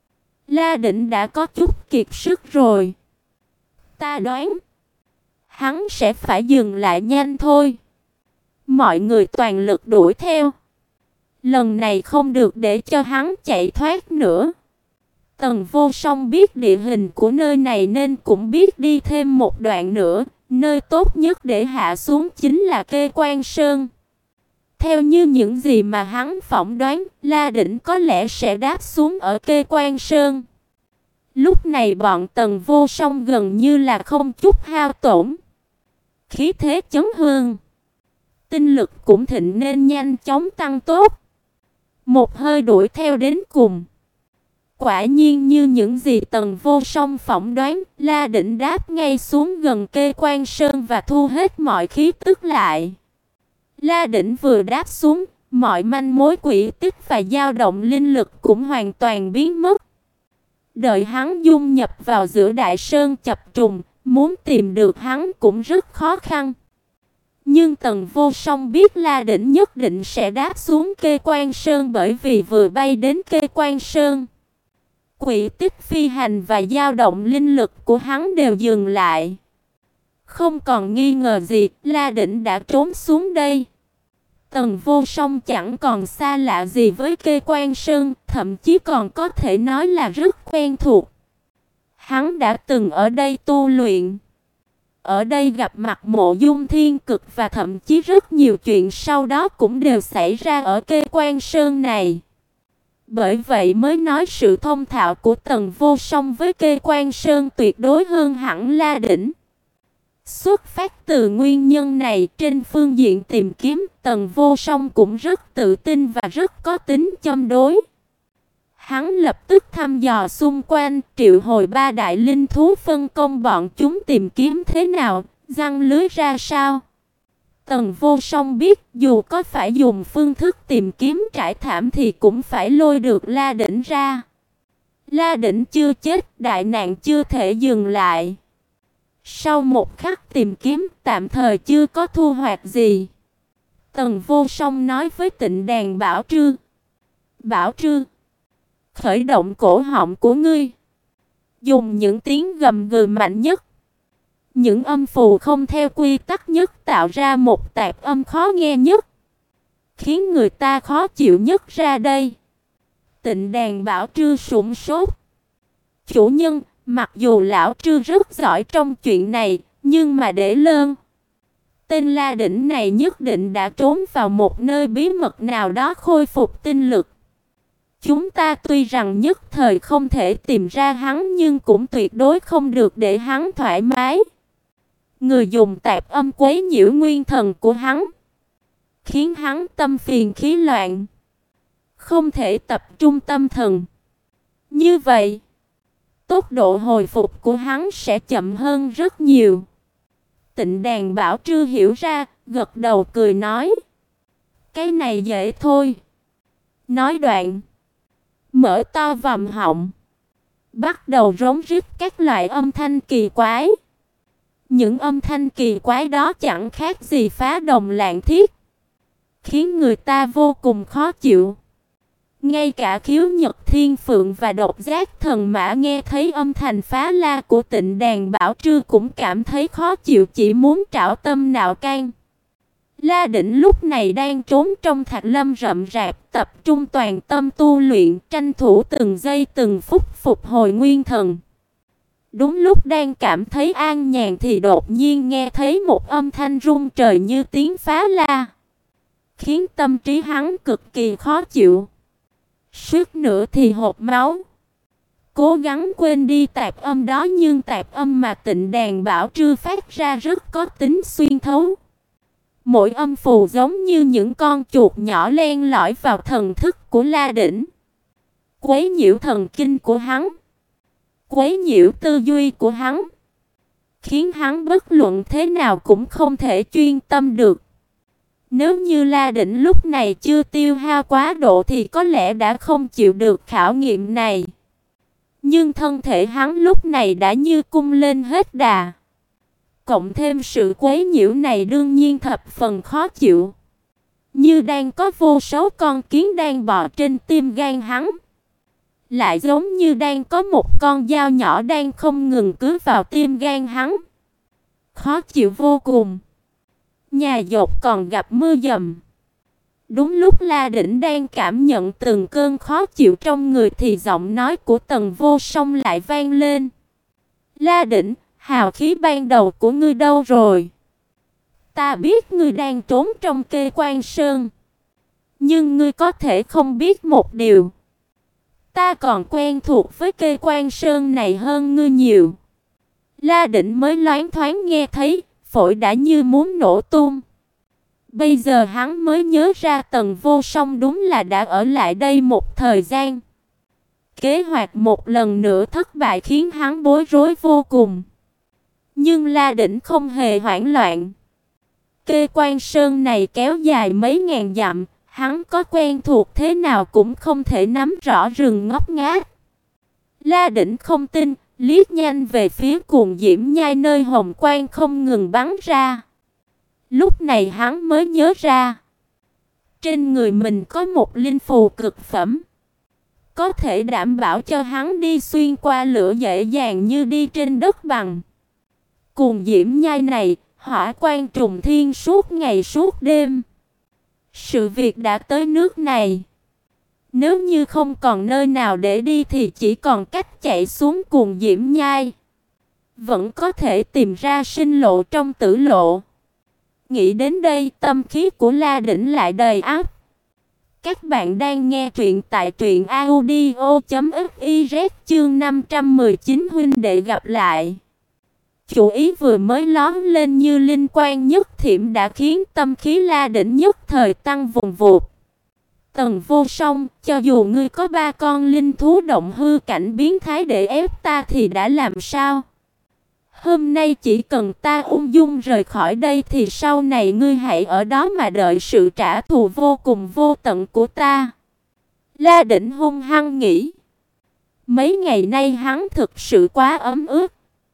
La Đỉnh đã có chút kiệt sức rồi. Ta đoán hắn sẽ phải dừng lại nhanh thôi. Mọi người toàn lực đuổi theo. Lần này không được để cho hắn chạy thoát nữa. Tần Vô Song biết địa hình của nơi này nên cũng biết đi thêm một đoạn nữa. Nơi tốt nhất để hạ xuống chính là Kê Quan Sơn. Theo như những gì mà hắn phỏng đoán, La Đỉnh có lẽ sẽ đáp xuống ở Kê Quan Sơn. Lúc này bọn Tần Vô Song gần như là không chút hao tổn. Khí thế chấn hương, tinh lực cũng thịnh nên nhanh chóng tăng tốt. Một hơi đuổi theo đến cùng. Quả nhiên như những gì Tần Vô Song phỏng đoán, La Đỉnh đáp ngay xuống gần Kê Quan Sơn và thu hết mọi khí tức lại. La Đỉnh vừa đáp xuống, mọi manh mối quỷ tích và dao động linh lực cũng hoàn toàn biến mất. Đợi hắn dung nhập vào giữa đại sơn chập trùng, muốn tìm được hắn cũng rất khó khăn. Nhưng Tần Vô Song biết La Đỉnh nhất định sẽ đáp xuống Kê Quan Sơn, bởi vì vừa bay đến Kê Quan Sơn, quỷ tích phi hành và dao động linh lực của hắn đều dừng lại. Không còn nghi ngờ gì, La Đỉnh đã trốn xuống đây. Tần Vô Song chẳng còn xa lạ gì với Kê Quan Sơn, thậm chí còn có thể nói là rất quen thuộc. Hắn đã từng ở đây tu luyện, ở đây gặp mặt Mộ Dung Thiên Cực và thậm chí rất nhiều chuyện sau đó cũng đều xảy ra ở Kê Quan Sơn này. Bởi vậy mới nói sự thông thạo của Tần Vô Song với Kê Quan Sơn tuyệt đối hơn hẳn La Đỉnh. Xuất phát từ nguyên nhân này, trên phương diện tìm kiếm, Tần Vô Song cũng rất tự tin và rất có tính châm đối. Hắn lập tức thăm dò xung quanh, triệu hồi ba đại linh thú phân công bọn chúng tìm kiếm thế nào, giăng lưới ra sao. Tần Vô Song biết dù có phải dùng phương thức tìm kiếm trải thảm thì cũng phải lôi được La Đỉnh ra. La Đỉnh chưa chết, đại nạn chưa thể dừng lại. Sau một khắc tìm kiếm, tạm thời chưa có thu hoạch gì. Tần Vô Song nói với Tịnh Đàn Bảo Trư: Bảo Trư, khởi động cổ họng của ngươi, dùng những tiếng gầm gừ mạnh nhất, Những âm phù không theo quy tắc nhất tạo ra một tạp âm khó nghe nhất, khiến người ta khó chịu nhất ra đây. Tịnh Đàn Bảo Trư sửng sốt. Chủ nhân, mặc dù lão Trư rất giỏi trong chuyện này, nhưng mà để lơn. Tên La Đỉnh này nhất định đã trốn vào một nơi bí mật nào đó khôi phục tinh lực. Chúng ta tuy rằng nhất thời không thể tìm ra hắn, nhưng cũng tuyệt đối không được để hắn thoải mái. Người dùng tạp âm quấy nhiễu nguyên thần của hắn, khiến hắn tâm phiền khí loạn, không thể tập trung tâm thần. Như vậy, tốc độ hồi phục của hắn sẽ chậm hơn rất nhiều. Tịnh Đàn Bảo Trư hiểu ra, gật đầu cười nói: cái này dễ thôi. Nói đoạn, mở to vòm họng, bắt đầu rống rít các loại âm thanh kỳ quái. Những âm thanh kỳ quái đó chẳng khác gì phá đồng lạng thiết, khiến người ta vô cùng khó chịu. Ngay cả Khiếu Nhật Thiên Phượng và Độc Giác Thần Mã nghe thấy âm thanh phá la của Tịnh Đàn Bảo Trư cũng cảm thấy khó chịu, chỉ muốn trảo tâm nạo can. La Đỉnh lúc này đang trốn trong thạch lâm rậm rạp, tập trung toàn tâm tu luyện, tranh thủ từng giây từng phút phục hồi nguyên thần. Đúng lúc đang cảm thấy an nhàn thì đột nhiên nghe thấy một âm thanh rung trời như tiếng phá la, khiến tâm trí hắn cực kỳ khó chịu. Suýt nữa thì hộc máu. Cố gắng quên đi tạp âm đó, nhưng tạp âm mà Tịnh Đàn Bảo Trư phát ra rất có tính xuyên thấu. Mỗi âm phù giống như những con chuột nhỏ len lỏi vào thần thức của La Đỉnh, quấy nhiễu thần kinh của hắn, quấy nhiễu tư duy của hắn, khiến hắn bất luận thế nào cũng không thể chuyên tâm được. Nếu như La Đỉnh lúc này chưa tiêu hao quá độ thì có lẽ đã không chịu được khảo nghiệm này. Nhưng thân thể hắn lúc này đã như cung lên hết đà. Cộng thêm sự quấy nhiễu này đương nhiên thập phần khó chịu. Như đang có vô số con kiến đang bò trên tim gan hắn. Lại giống như đang có một con dao nhỏ đang không ngừng cứa vào tim gan hắn. Khó chịu vô cùng. Nhà dột còn gặp mưa dầm. Đúng lúc La Đỉnh đang cảm nhận từng cơn khó chịu trong người thì giọng nói của Tần Vô Song lại vang lên. La Đỉnh, hào khí ban đầu của ngươi đâu rồi? Ta biết ngươi đang trốn trong Kê Quan Sơn, nhưng ngươi có thể không biết một điều. Ta còn quen thuộc với Kê Quan Sơn này hơn ngươi nhiều. La Đỉnh mới loáng thoáng nghe thấy, phổi đã như muốn nổ tung. Bây giờ hắn mới nhớ ra Tần Vô Song đúng là đã ở lại đây một thời gian. Kế hoạch một lần nữa thất bại khiến hắn bối rối vô cùng. Nhưng La Đỉnh không hề hoảng loạn. Kê Quan Sơn này kéo dài mấy ngàn dặm, hắn có quen thuộc thế nào cũng không thể nắm rõ rừng ngóc ngách. La Đỉnh không tin, liếc nhanh về phía Cuồng Diễm Nhai nơi hồng quang không ngừng bắn ra. Lúc này hắn mới nhớ ra, trên người mình có một linh phù cực phẩm, có thể đảm bảo cho hắn đi xuyên qua lửa dễ dàng như đi trên đất bằng. Cuồng Diễm Nhai này, hỏa quan trùng thiên suốt ngày suốt đêm. Sự việc đã tới nước này, nếu như không còn nơi nào để đi thì chỉ còn cách chạy xuống Cuồng Diễm Nhai. Vẫn có thể tìm ra sinh lộ trong tử lộ. Nghĩ đến đây, tâm khí của La Đỉnh lại đầy áp. Các bạn đang nghe truyện tại truyện audio chấm fiz chương năm trăm mười chín huynh đệ gặp lại. Chủ ý vừa mới lóe lên như linh quang nhất thiểm đã khiến tâm khí La Đỉnh nhất thời tăng vùn vụt. Tần Vô Song, cho dù ngươi có ba con linh thú động hư cảnh biến thái để ép ta thì đã làm sao? Hôm nay chỉ cần ta ung dung rời khỏi đây thì sau này ngươi hãy ở đó mà đợi sự trả thù vô cùng vô tận của ta. La Đỉnh hung hăng nghĩ. Mấy ngày nay hắn thực sự quá ấm ức.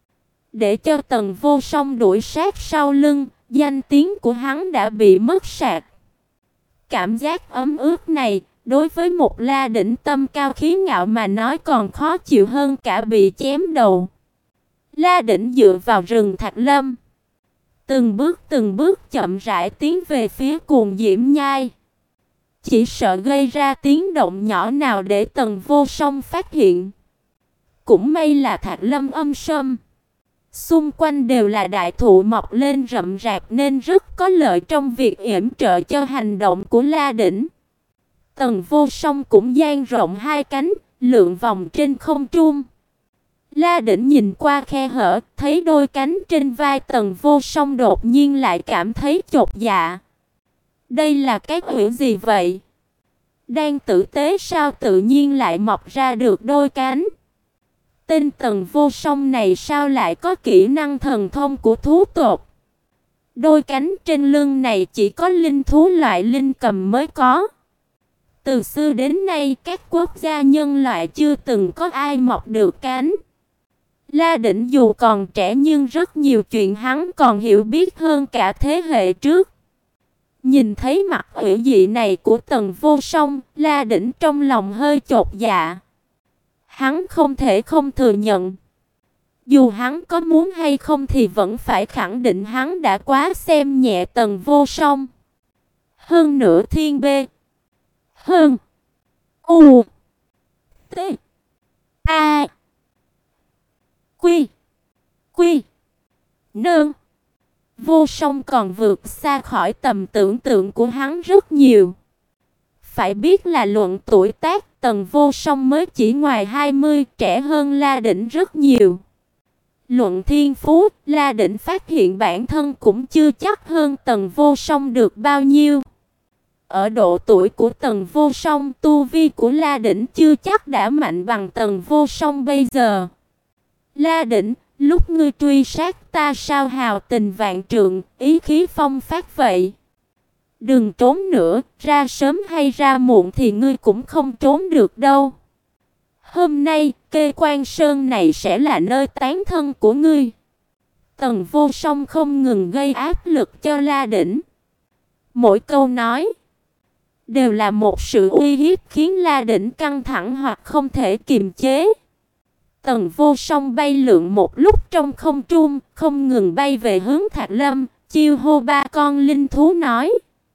Để cho Tần Vô Song đuổi sát sau lưng, danh tiếng của hắn đã bị mất sạch. Cảm giác ấm ức này, đối với một La Đỉnh tâm cao khí ngạo mà nói còn khó chịu hơn cả bị chém đầu. La Đỉnh dựa vào rừng Thạch Lâm, từng bước từng bước chậm rãi tiến về phía Cuồng Diễm Nhai. Chỉ sợ gây ra tiếng động nhỏ nào để Tần Vô Song phát hiện. Cũng may là Thạch Lâm âm sâm, xung quanh đều là đại thụ mọc lên rậm rạp nên rất có lợi trong việc yểm trợ cho hành động của La Đỉnh. Tần Vô Song cũng dang rộng hai cánh, lượn vòng trên không trung. La Đỉnh nhìn qua khe hở, thấy đôi cánh trên vai Tần Vô Song đột nhiên lại cảm thấy chột dạ. Đây là cái quỷ gì vậy? Đang tử tế sao tự nhiên lại mọc ra được đôi cánh? Tên Tần Vô Song này sao lại có kỹ năng thần thông của thú tộc? Đôi cánh trên lưng này chỉ có linh thú loại linh cầm mới có. Từ xưa đến nay các quốc gia nhân loại chưa từng có ai mọc được cánh. La Đỉnh dù còn trẻ nhưng rất nhiều chuyện hắn còn hiểu biết hơn cả thế hệ trước. Nhìn thấy mặt ủy dị này của Tần Vô Song, La Đỉnh trong lòng hơi chột dạ. Hắn không thể không thừa nhận. Dù hắn có muốn hay không thì vẫn phải khẳng định hắn đã quá xem nhẹ Tần Vô Song. Hơn nữa thiên bê. Hơn. U. T. A. Quy. Quy. Nương. Vô Song còn vượt xa khỏi tầm tưởng tượng của hắn rất nhiều. Phải biết là luận tuổi tác, Tần Vô Song mới chỉ ngoài hai mươi, trẻ hơn La Đỉnh rất nhiều. Luận thiên phú, La Đỉnh phát hiện bản thân cũng chưa chắc hơn Tần Vô Song được bao nhiêu. Ở độ tuổi của Tần Vô Song, tu vi của La Đỉnh chưa chắc đã mạnh bằng Tần Vô Song bây giờ. La Đỉnh, lúc ngươi truy sát ta sao hào tình vạn trượng, ý khí phong phát vậy? Đừng trốn nữa, ra sớm hay ra muộn thì ngươi cũng không trốn được đâu. Hôm nay, Kê Quan Sơn này sẽ là nơi tán thân của ngươi. Tần Vô Song không ngừng gây áp lực cho La Đỉnh. Mỗi câu nói đều là một sự uy hiếp khiến La Đỉnh căng thẳng hoặc không thể kiềm chế. Tần Vô Song bay lượn một lúc trong không trung, không ngừng bay về hướng Thạch Lâm, chiêu hô ba con linh thú nói: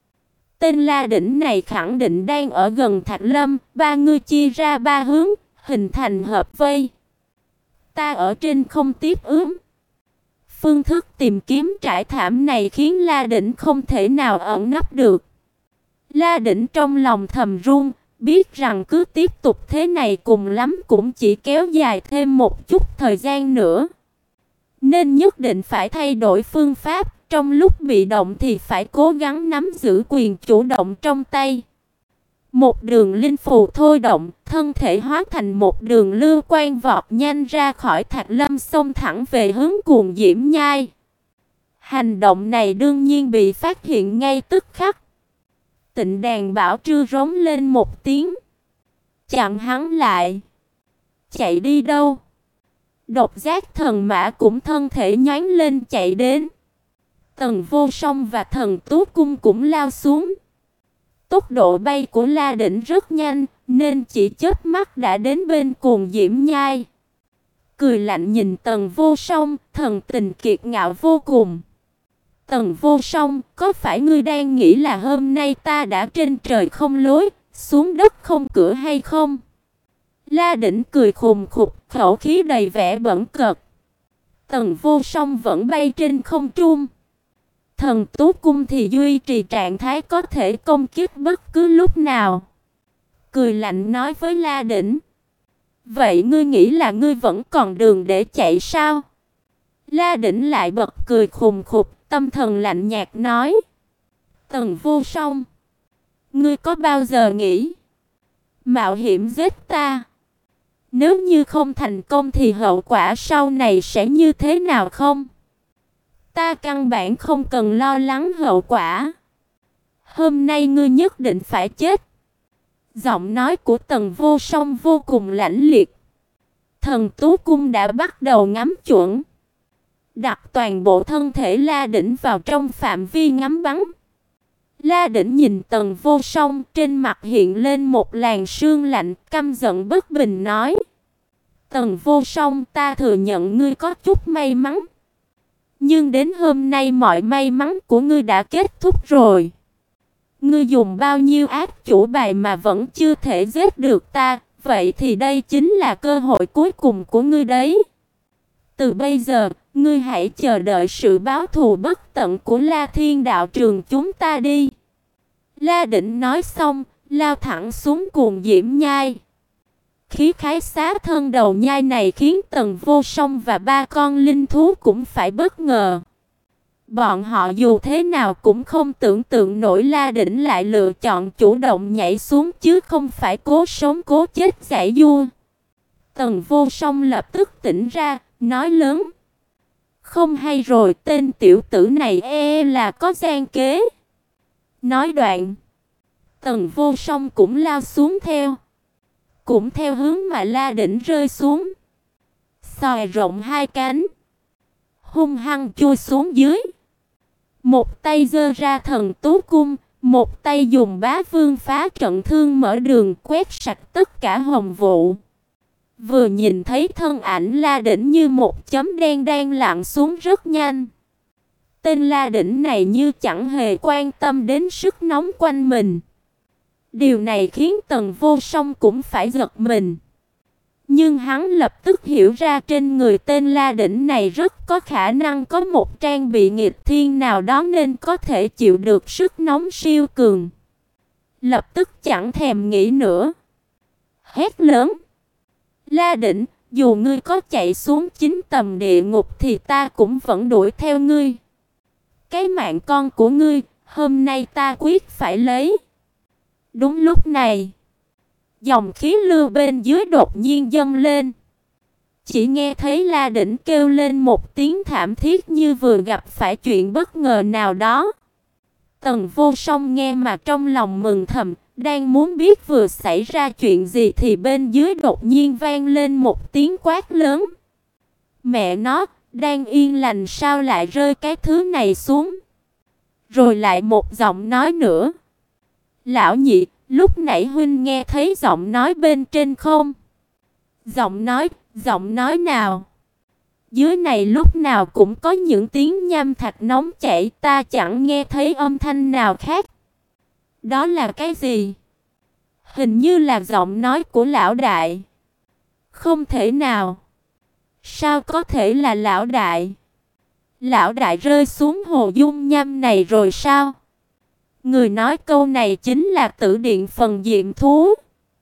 tên La Đỉnh này khẳng định đang ở gần Thạch Lâm, ba ngươi chia ra ba hướng, hình thành hợp vây. Ta ở trên không tiếp ứng. Phương thức tìm kiếm trải thảm này khiến La Đỉnh không thể nào ẩn nấp được. La Đỉnh trong lòng thầm run, biết rằng cứ tiếp tục thế này cùng lắm cũng chỉ kéo dài thêm một chút thời gian nữa. Nên nhất định phải thay đổi phương pháp, trong lúc bị động thì phải cố gắng nắm giữ quyền chủ động trong tay. Một đường linh phù thôi động, thân thể hóa thành một đường lưu quang vọt nhanh ra khỏi Thạch Lâm xông thẳng về hướng Cuồng Diễm Nhai. Hành động này đương nhiên bị phát hiện ngay tức khắc. Tịnh Đàn Bảo Trư rống lên một tiếng, chặn hắn lại. Chạy đi đâu? Độc Giác Thần Mã cũng thân thể nhoáng lên chạy đến. Tần Vô Song và Thần Tú Cung cũng lao xuống. Tốc độ bay của La Đỉnh rất nhanh, nên chỉ chớp mắt đã đến bên Cuồng Diễm Nhai. Cười lạnh nhìn Tần Vô Song, thần tình kiệt ngạo vô cùng. Tần Vô Song, có phải ngươi đang nghĩ là hôm nay ta đã trên trời không lối, xuống đất không cửa hay không? La Đỉnh cười khùng khục, khẩu khí đầy vẻ bẩn cợt. Tần Vô Song vẫn bay trên không trung. Thần Tú Cung thì duy trì trạng thái có thể công kích bất cứ lúc nào. Cười lạnh nói với La Đỉnh: vậy ngươi nghĩ là ngươi vẫn còn đường để chạy sao? La Đỉnh lại bật cười khùng khục, tâm thần lạnh nhạt nói: Tần Vô Song, ngươi có bao giờ nghĩ mạo hiểm giết ta? Nếu như không thành công thì hậu quả sau này sẽ như thế nào không? Ta căn bản không cần lo lắng hậu quả. Hôm nay ngươi nhất định phải chết. Giọng nói của Tần Vô Song vô cùng lãnh liệt. Thần Tú Cung đã bắt đầu ngắm chuẩn, đặt toàn bộ thân thể La Đỉnh vào trong phạm vi ngắm bắn. La Đỉnh nhìn Tần Vô Song, trên mặt hiện lên một làn sương lạnh, căm giận bất bình nói: Tần Vô Song, ta thừa nhận ngươi có chút may mắn. Nhưng đến hôm nay mọi may mắn của ngươi đã kết thúc rồi. Ngươi dùng bao nhiêu ác chủ bài mà vẫn chưa thể giết được ta, vậy thì đây chính là cơ hội cuối cùng của ngươi đấy. Từ bây giờ, ngươi hãy chờ đợi sự báo thù bất tận của La Thiên đạo trường chúng ta đi. La Định nói xong, lao thẳng xuống cuồng diễm nhai. Khí khái xá thân đầu nhai này khiến Tần Vô Song và ba con linh thú cũng phải bất ngờ. Bọn họ dù thế nào cũng không tưởng tượng nổi La Đỉnh lại lựa chọn chủ động nhảy xuống chứ không phải cố sống cố chết giãy giụa. Tần Vô Song lập tức tỉnh ra, nói lớn: "Không hay rồi, tên tiểu tử này e là có gian kế." Nói đoạn, Tần Vô Song cũng lao xuống theo, cũng theo hướng mà La Đỉnh rơi xuống. Xòe rộng hai cánh, hung hăng chui xuống dưới. Một tay giơ ra thần tú cung, một tay dùng bá vương phá trận thương mở đường quét sạch tất cả hồng vụ. Vừa nhìn thấy thân ảnh La Đỉnh như một chấm đen đang lặn xuống rất nhanh. Tên La Đỉnh này như chẳng hề quan tâm đến sức nóng quanh mình. Điều này khiến Tần Vô Song cũng phải giật mình. Nhưng hắn lập tức hiểu ra trên người tên La Đỉnh này rất có khả năng có một trang bị nghịch thiên nào đó nên có thể chịu được sức nóng siêu cường. Lập tức chẳng thèm nghĩ nữa, hét lớn: "La Đỉnh, dù ngươi có chạy xuống chín tầng địa ngục thì ta cũng vẫn đuổi theo ngươi. Cái mạng con của ngươi, hôm nay ta quyết phải lấy." Đúng lúc này, dòng khí lưu bên dưới đột nhiên dâng lên. Chỉ nghe thấy La Đỉnh kêu lên một tiếng thảm thiết như vừa gặp phải chuyện bất ngờ nào đó. Tần Vô Song nghe mà trong lòng mừng thầm, đang muốn biết vừa xảy ra chuyện gì thì bên dưới đột nhiên vang lên một tiếng quát lớn. Mẹ nó, đang yên lành sao lại rơi cái thứ này xuống? Rồi lại một giọng nói nữa: "Lão nhị, lúc nãy huynh nghe thấy giọng nói bên trên không?" Giọng nói, giọng nói nào? Dưới này lúc nào cũng có những tiếng nham thạch nóng chảy, ta chẳng nghe thấy âm thanh nào khác. Đó là cái gì? Hình như là giọng nói của lão đại. Không thể nào. Sao có thể là lão đại? Lão đại rơi xuống hồ dung nham này rồi sao? Người nói câu này chính là Tử Điện Phần Diệm Thú.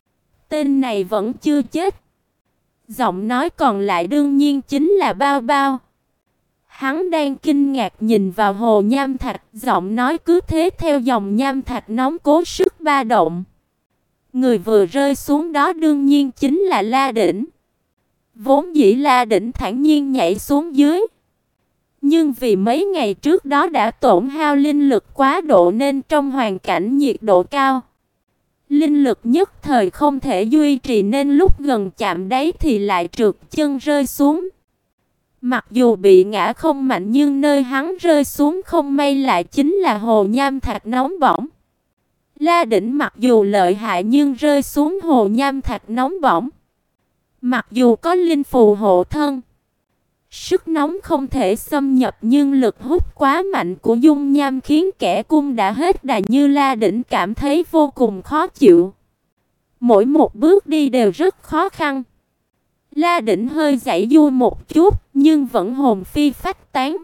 Tên này vẫn chưa chết. Giọng nói còn lại đương nhiên chính là Bao Bao. Hắn đang kinh ngạc nhìn vào hồ nham thạch, giọng nói cứ thế theo dòng nham thạch nóng cố sức ba động. Người vừa rơi xuống đó đương nhiên chính là La Đỉnh. Vốn dĩ La Đỉnh thản nhiên nhảy xuống dưới. Nhưng vì mấy ngày trước đó đã tổn hao linh lực quá độ nên trong hoàn cảnh nhiệt độ cao, linh lực nhất thời không thể duy trì nên lúc gần chạm đáy thì lại trượt chân rơi xuống. Mặc dù bị ngã không mạnh nhưng nơi hắn rơi xuống không may lại chính là hồ nham thạch nóng bỏng. La Đỉnh mặc dù lợi hại nhưng rơi xuống hồ nham thạch nóng bỏng. Mặc dù có linh phù hộ thân, sức nóng không thể xâm nhập nhưng lực hút quá mạnh của dung nham khiến kẻ cung đã hết đà như La Đỉnh cảm thấy vô cùng khó chịu. Mỗi một bước đi đều rất khó khăn. La Đỉnh hơi giãy giụa một chút nhưng vẫn hồn phi phách tán.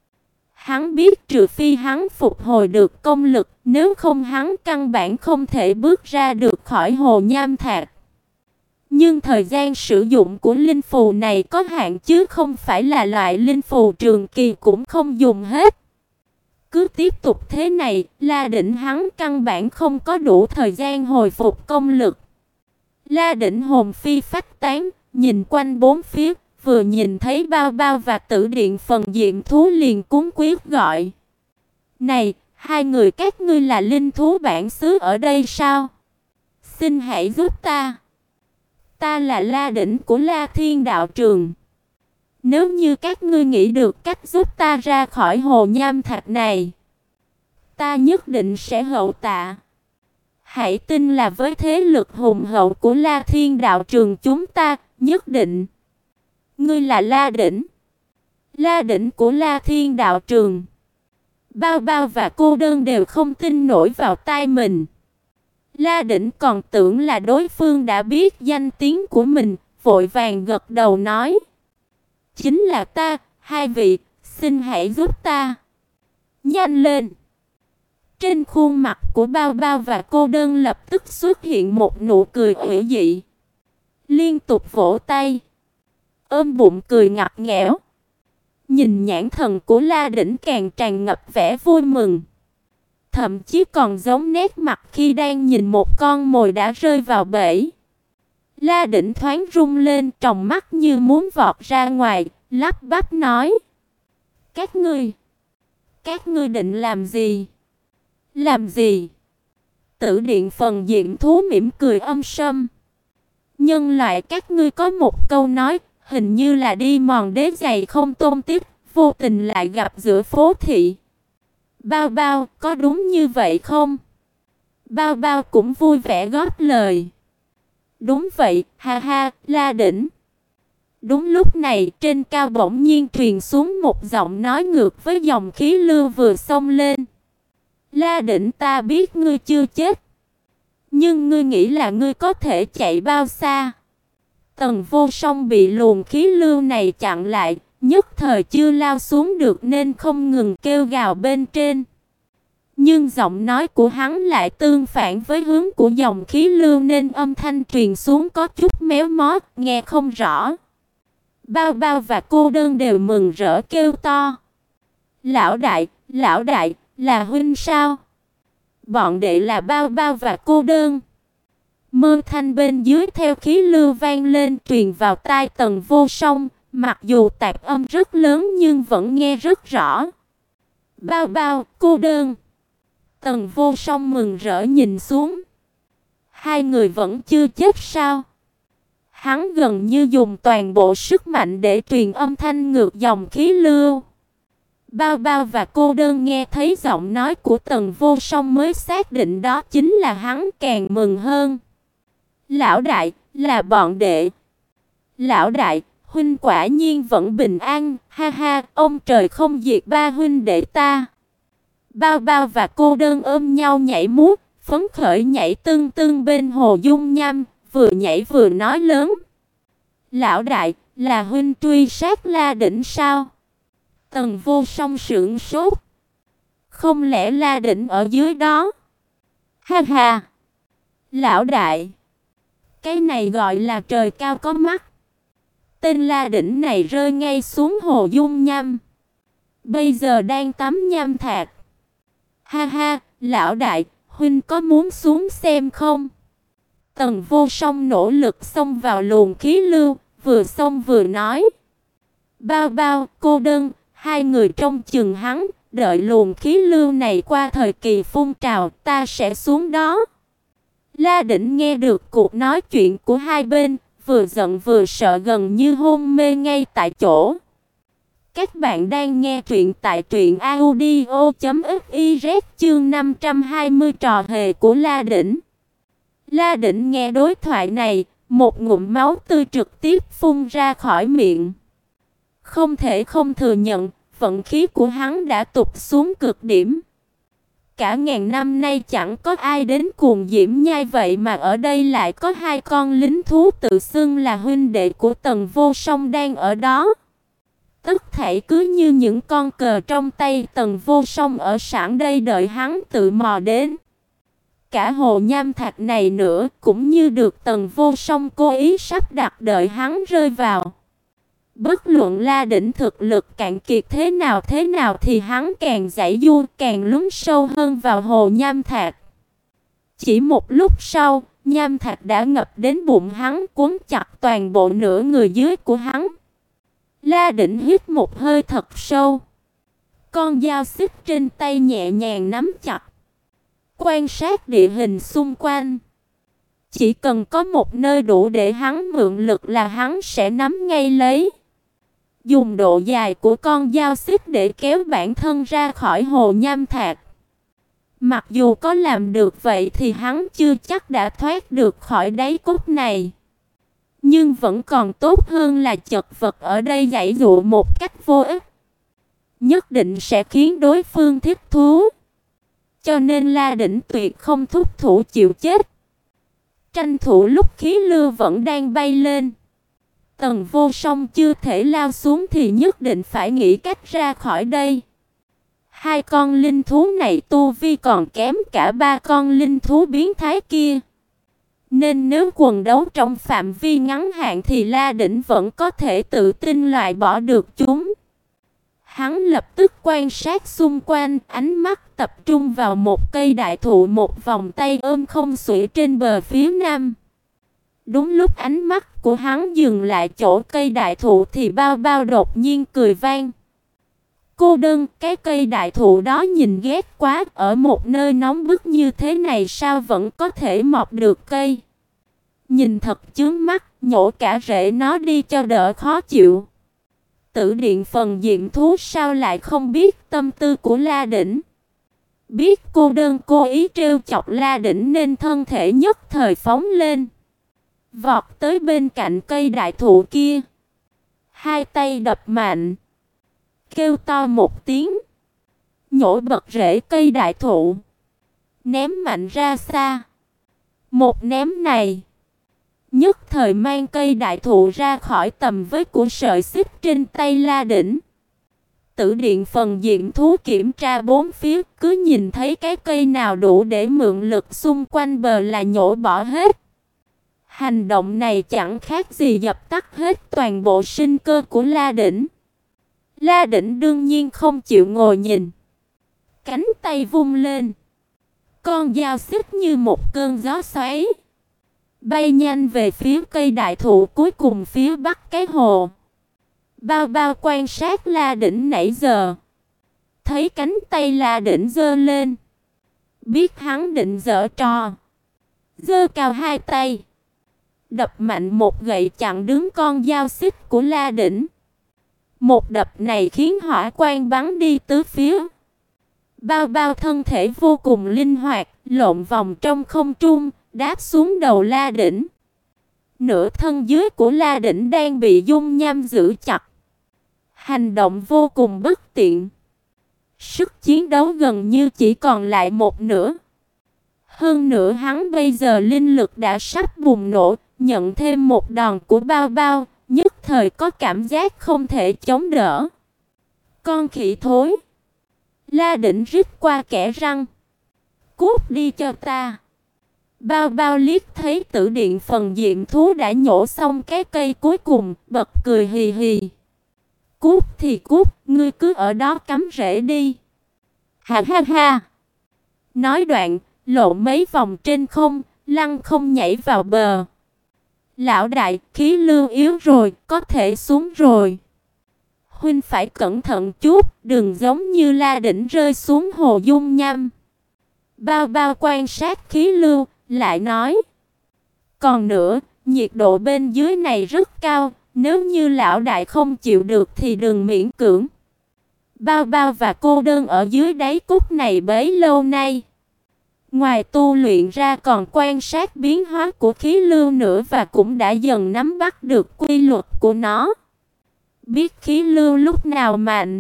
Hắn biết trừ phi hắn phục hồi được công lực, nếu không hắn căn bản không thể bước ra được khỏi hồ nham thạch. Nhưng thời gian sử dụng của linh phù này có hạn chứ không phải là loại linh phù trường kỳ cũng không dùng hết. Cứ tiếp tục thế này, La Đỉnh hắn căn bản không có đủ thời gian hồi phục công lực. La Đỉnh hồn phi phách tán, nhìn quanh bốn phía, vừa nhìn thấy Bao Bao và Tử Điện Phần Diệm Thú liền cuống quýt gọi: "Này, hai người các ngươi là linh thú bản xứ ở đây sao? Xin hãy giúp ta. Ta là La Đỉnh của La Thiên đạo trường. Nếu như các ngươi nghĩ được cách giúp ta ra khỏi hồ nham thạch này, ta nhất định sẽ hậu tạ. Hãy tin là với thế lực hùng hậu của La Thiên đạo trường chúng ta, nhất định Ngươi là La Đỉnh. La Đỉnh của La Thiên đạo trường. Bao Bao và Cô Đơn đều không tin nổi vào tai mình. La Đỉnh còn tưởng là đối phương đã biết danh tiếng của mình, vội vàng gật đầu nói: "Chính là ta, hai vị, xin hãy giúp ta. Nhanh lên." Trên khuôn mặt của Bao Bao và Cô Đơn lập tức xuất hiện một nụ cười ủy dị, liên tục vỗ tay, ôm bụng cười ngặt nghẽo. Nhìn nhãn thần của La Đỉnh càng tràn ngập vẻ vui mừng, thậm chí còn giống nét mặt khi đang nhìn một con mồi đã rơi vào bẫy. La Đỉnh thoáng rung lên, tròng mắt như muốn vọt ra ngoài, lắp bắp nói: "Các ngươi, các ngươi định làm gì? Làm gì?" Tử Điện Phần Diệm Thú mỉm cười âm sâm: "Nhân loại các ngươi có một câu nói, hình như là đi mòn đế giày không tôn tiếp, vô tình lại gặp giữa phố thị. Bao Bao, có đúng như vậy không?" Bao Bao cũng vui vẻ góp lời: "Đúng vậy, ha ha, La Đỉnh." Đúng lúc này, trên cao bỗng nhiên truyền xuống một giọng nói ngược với dòng khí lưu vừa xông lên: "La Đỉnh, ta biết ngươi chưa chết, nhưng ngươi nghĩ là ngươi có thể chạy bao xa?" Tần Vô Song bị luồng khí lưu này chặn lại, nhất thời chưa lao xuống được nên không ngừng kêu gào bên trên. Nhưng giọng nói của hắn lại tương phản với hướng của dòng khí lưu nên âm thanh truyền xuống có chút méo mó, nghe không rõ. Bao Bao và Cô Đơn đều mừng rỡ kêu to: "Lão đại, lão đại, là huynh sao?" Bọn đệ là Bao Bao và Cô Đơn. Mơ thanh bên dưới theo khí lưu vang lên truyền vào tai Tần Vô Song, mặc dù tạp âm rất lớn nhưng vẫn nghe rất rõ. "Bao Bao, Cô Đơn." Tần Vô Song mừng rỡ nhìn xuống. Hai người vẫn chưa chết sao? Hắn gần như dùng toàn bộ sức mạnh để truyền âm thanh ngược dòng khí lưu. Bao Bao và Cô Đơn nghe thấy giọng nói của Tần Vô Song mới xác định đó chính là hắn, càng mừng hơn. "Lão đại, là bọn đệ." "Lão đại, huynh quả nhiên vẫn bình an, ha ha, ông trời không diệt ba huynh đệ ta." Bao Bao và Cô Đơn ôm nhau nhảy múa, phấn khởi nhảy tưng tưng bên hồ dung nham, vừa nhảy vừa nói lớn: "Lão đại, là huynh truy sát La Đỉnh sao?" Tần Vô Song sững sốt: "Không lẽ La Đỉnh ở dưới đó?" "Ha ha, lão đại, cái này gọi là trời cao có mắt. Tên La Đỉnh này rơi ngay xuống hồ dung nham, bây giờ đang tắm nham thạch. Ha ha, lão đại, huynh có muốn xuống xem không?" Tần Vô Song nỗ lực xông vào luồng khí lưu, vừa xông vừa nói: "Bao Bao, Cô Đơn, hai người trông chừng hắn, đợi luồng khí lưu này qua thời kỳ phun trào, ta sẽ xuống đó." La Đỉnh nghe được cuộc nói chuyện của hai bên, vừa giận vừa sợ, gần như hôn mê ngay tại chỗ. Các bạn đang nghe truyện tại truyện audio chấm fiz, chương năm trăm hai mươi trò hề của La Đỉnh. La Đỉnh nghe đối thoại này, một ngụm máu tươi trực tiếp phun ra khỏi miệng. Không thể không thừa nhận, vận khí của hắn đã tụt xuống cực điểm. Cả ngàn năm nay chẳng có ai đến cuồng diễm nhai, vậy mà ở đây lại có hai con lính thú tự xưng là huynh đệ của Tần Vô Song đang ở đó. Tất thảy cứ như những con cờ trong tay Tần Vô Song ở sẵn đây đợi hắn tự mò đến. Cả hồ nham thạch này nữa cũng như được Tần Vô Song cố ý sắp đặt đợi hắn rơi vào. Bất luận La Đỉnh thực lực cạn kiệt thế nào thế nào thì hắn càng giãy giụa, càng lún sâu hơn vào hồ nham thạch. Chỉ một lúc sau, nham thạch đã ngập đến bụng hắn, cuốn chặt toàn bộ nửa người dưới của hắn. La Đỉnh hít một hơi thật sâu. Con dao xích trên tay nhẹ nhàng nắm chặt, quan sát địa hình xung quanh. Chỉ cần có một nơi đủ để hắn mượn lực là hắn sẽ nắm ngay lấy. Dùng độ dài của con dao xích để kéo bản thân ra khỏi hồ nham thạch. Mặc dù có làm được vậy thì hắn chưa chắc đã thoát được khỏi đáy cốt này. Nhưng vẫn còn tốt hơn là chật vật ở đây giãy giụa một cách vô ích. Nhất định sẽ khiến đối phương thích thú. Cho nên La Đỉnh tuyệt không thúc thủ chịu chết. Tranh thủ lúc khí lưu vẫn đang bay lên, Tần Vô Song chưa thể lao xuống thì nhất định phải nghĩ cách ra khỏi đây. Hai con linh thú này tu vi còn kém cả ba con linh thú biến thái kia. Nên nếu quần đấu trong phạm vi ngắn hạn thì La Đỉnh vẫn có thể tự tin loại bỏ được chúng. Hắn lập tức quan sát xung quanh, ánh mắt tập trung vào một cây đại thụ một vòng tay ôm không xuể trên bờ phía nam. Đúng lúc ánh mắt của hắn dừng lại chỗ cây đại thụ thì Bao Bao đột nhiên cười vang. Cô đơn, cái cây đại thụ đó nhìn ghét quá, ở một nơi nóng bức như thế này sao vẫn có thể mọc được cây. Nhìn thật chướng mắt, nhổ cả rễ nó đi cho đỡ khó chịu. Tử Điện phần diệm thú sao lại không biết tâm tư của La Đỉnh. Biết cô đơn cố ý trêu chọc La Đỉnh nên thân thể nhất thời phóng lên, vọt tới bên cạnh cây đại thụ kia. Hai tay đập mạnh, kêu to một tiếng, nhổ bật rễ cây đại thụ, ném mạnh ra xa. Một ném này nhất thời mang cây đại thụ ra khỏi tầm với của sợi xích trên tay La Đỉnh. Tử Điện phần diệm thú kiểm tra bốn phía, cứ nhìn thấy cái cây nào đủ để mượn lực xung quanh bờ là nhổ bỏ hết. Hành động này chẳng khác gì dập tắt hết toàn bộ sinh cơ của La Đỉnh. La Đỉnh đương nhiên không chịu ngồi nhìn. Cánh tay vung lên, con dao xích như một cơn gió xoáy, bay nhanh về phía cây đại thụ cuối cùng phía bắc cái hồ. Bao Bao quan sát La Đỉnh nãy giờ, thấy cánh tay La Đỉnh giơ lên, biết hắn định giở trò, giơ cao hai tay, đập mạnh một gậy chặn đứng con dao xích của La Đỉnh. Một đập này khiến hỏa quang bắn đi tứ phía. Bao Bao thân thể vô cùng linh hoạt, lộn vòng trong không trung, đáp xuống đầu La Đỉnh. Nửa thân dưới của La Đỉnh đang bị dung nham giữ chặt, hành động vô cùng bất tiện. Sức chiến đấu gần như chỉ còn lại một nửa. Hơn nữa hắn bây giờ linh lực đã sắp bùng nổ, nhận thêm một đòn của Bao Bao, nhất thời có cảm giác không thể chống đỡ. Con khỉ thối! La Đỉnh rít qua kẽ răng. Cút đi cho ta! Bao Bao liếc thấy Tử Điện phần diệm thú đã nhổ xong cái cây cuối cùng, bật cười hì hì. Cút thì cút, ngươi cứ ở đó cắm rễ đi. Ha ha ha! Nói đoạn, lộ mấy vòng trên không, lăng không nhảy vào bờ. Lão đại, khí lưu yếu rồi, có thể xuống rồi. Huynh phải cẩn thận chút, đừng giống như La Đỉnh rơi xuống hồ dung nham. Bao Bao quan sát khí lưu, lại nói. Còn nữa, nhiệt độ bên dưới này rất cao, nếu như lão đại không chịu được thì đừng miễn cưỡng. Bao Bao và cô đơn ở dưới đáy cúc này bấy lâu nay, ngoài tu luyện ra còn quan sát biến hóa của khí lưu nữa và cũng đã dần nắm bắt được quy luật của nó. Biết khí lưu lúc nào mạnh,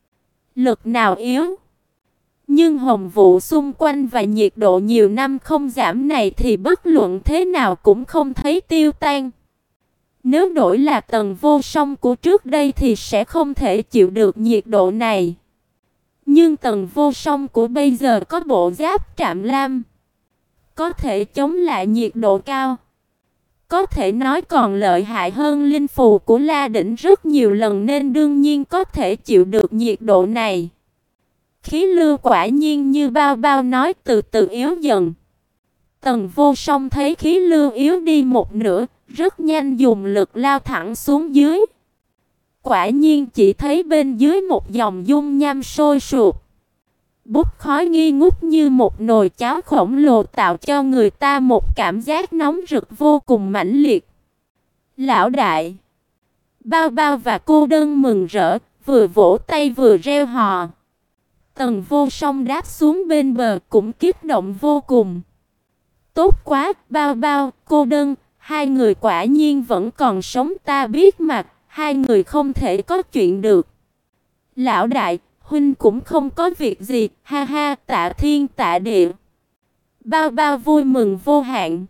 lực nào yếu. Nhưng hồng vụ xung quanh và nhiệt độ nhiều năm không giảm này thì bất luận thế nào cũng không thấy tiêu tan. Nếu đổi là Tần Vô Song của trước đây thì sẽ không thể chịu được nhiệt độ này. Nhưng Tần Vô Song của bây giờ có bộ giáp trạm lam, có thể chống lại nhiệt độ cao. Có thể nói còn lợi hại hơn linh phù của La Đỉnh rất nhiều lần nên đương nhiên có thể chịu được nhiệt độ này. Khí lưu quả nhiên như Bao Bao nói từ từ yếu dần. Tần Vô Song thấy khí lưu yếu đi một nửa, rất nhanh dùng lực lao thẳng xuống dưới. Quả nhiên chỉ thấy bên dưới một dòng dung nham sôi sục, bốc khói nghi ngút như một nồi cháo khổng lồ, tạo cho người ta một cảm giác nóng rực vô cùng mãnh liệt. Lão đại! Bao Bao và cô đơn mừng rỡ, vừa vỗ tay vừa reo hò. Tần Vô Song đáp xuống bên bờ cũng kích động vô cùng. Tốt quá, Bao Bao, cô đơn, Hai người quả nhiên vẫn còn sống, ta biết mà, hai người không thể có chuyện được. Lão đại, huynh cũng không có việc gì, ha ha, tạ thiên tạ địa. Bao Bao vui mừng vô hạn.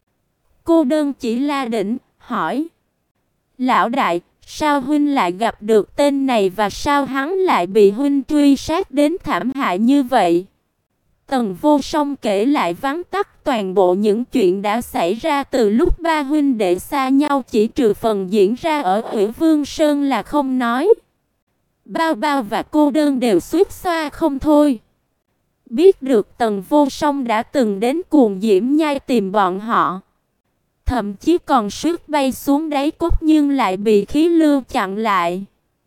Cô đơn chỉ La Đỉnh, hỏi. Lão đại, sao huynh lại gặp được tên này và sao hắn lại bị huynh truy sát đến thảm hại như vậy? Tần Vô Song kể lại vắn tắt toàn bộ những chuyện đã xảy ra từ lúc ba huynh đệ xa nhau, chỉ trừ phần diễn ra ở Hủy Vương Sơn là không nói. Bao Bao và cô đơn đều suýt xoa không thôi. Biết được Tần Vô Song đã từng đến Cuồng Diễm Nhai tìm bọn họ, thậm chí còn suýt bay xuống đáy cốt nhưng lại bị khí lưu chặn lại.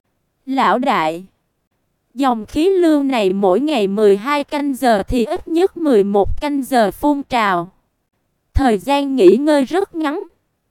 Lão đại, dòng khí lưu này mỗi ngày mười hai canh giờ thì ít nhất mười một canh giờ phun trào. Thời gian nghỉ ngơi rất ngắn,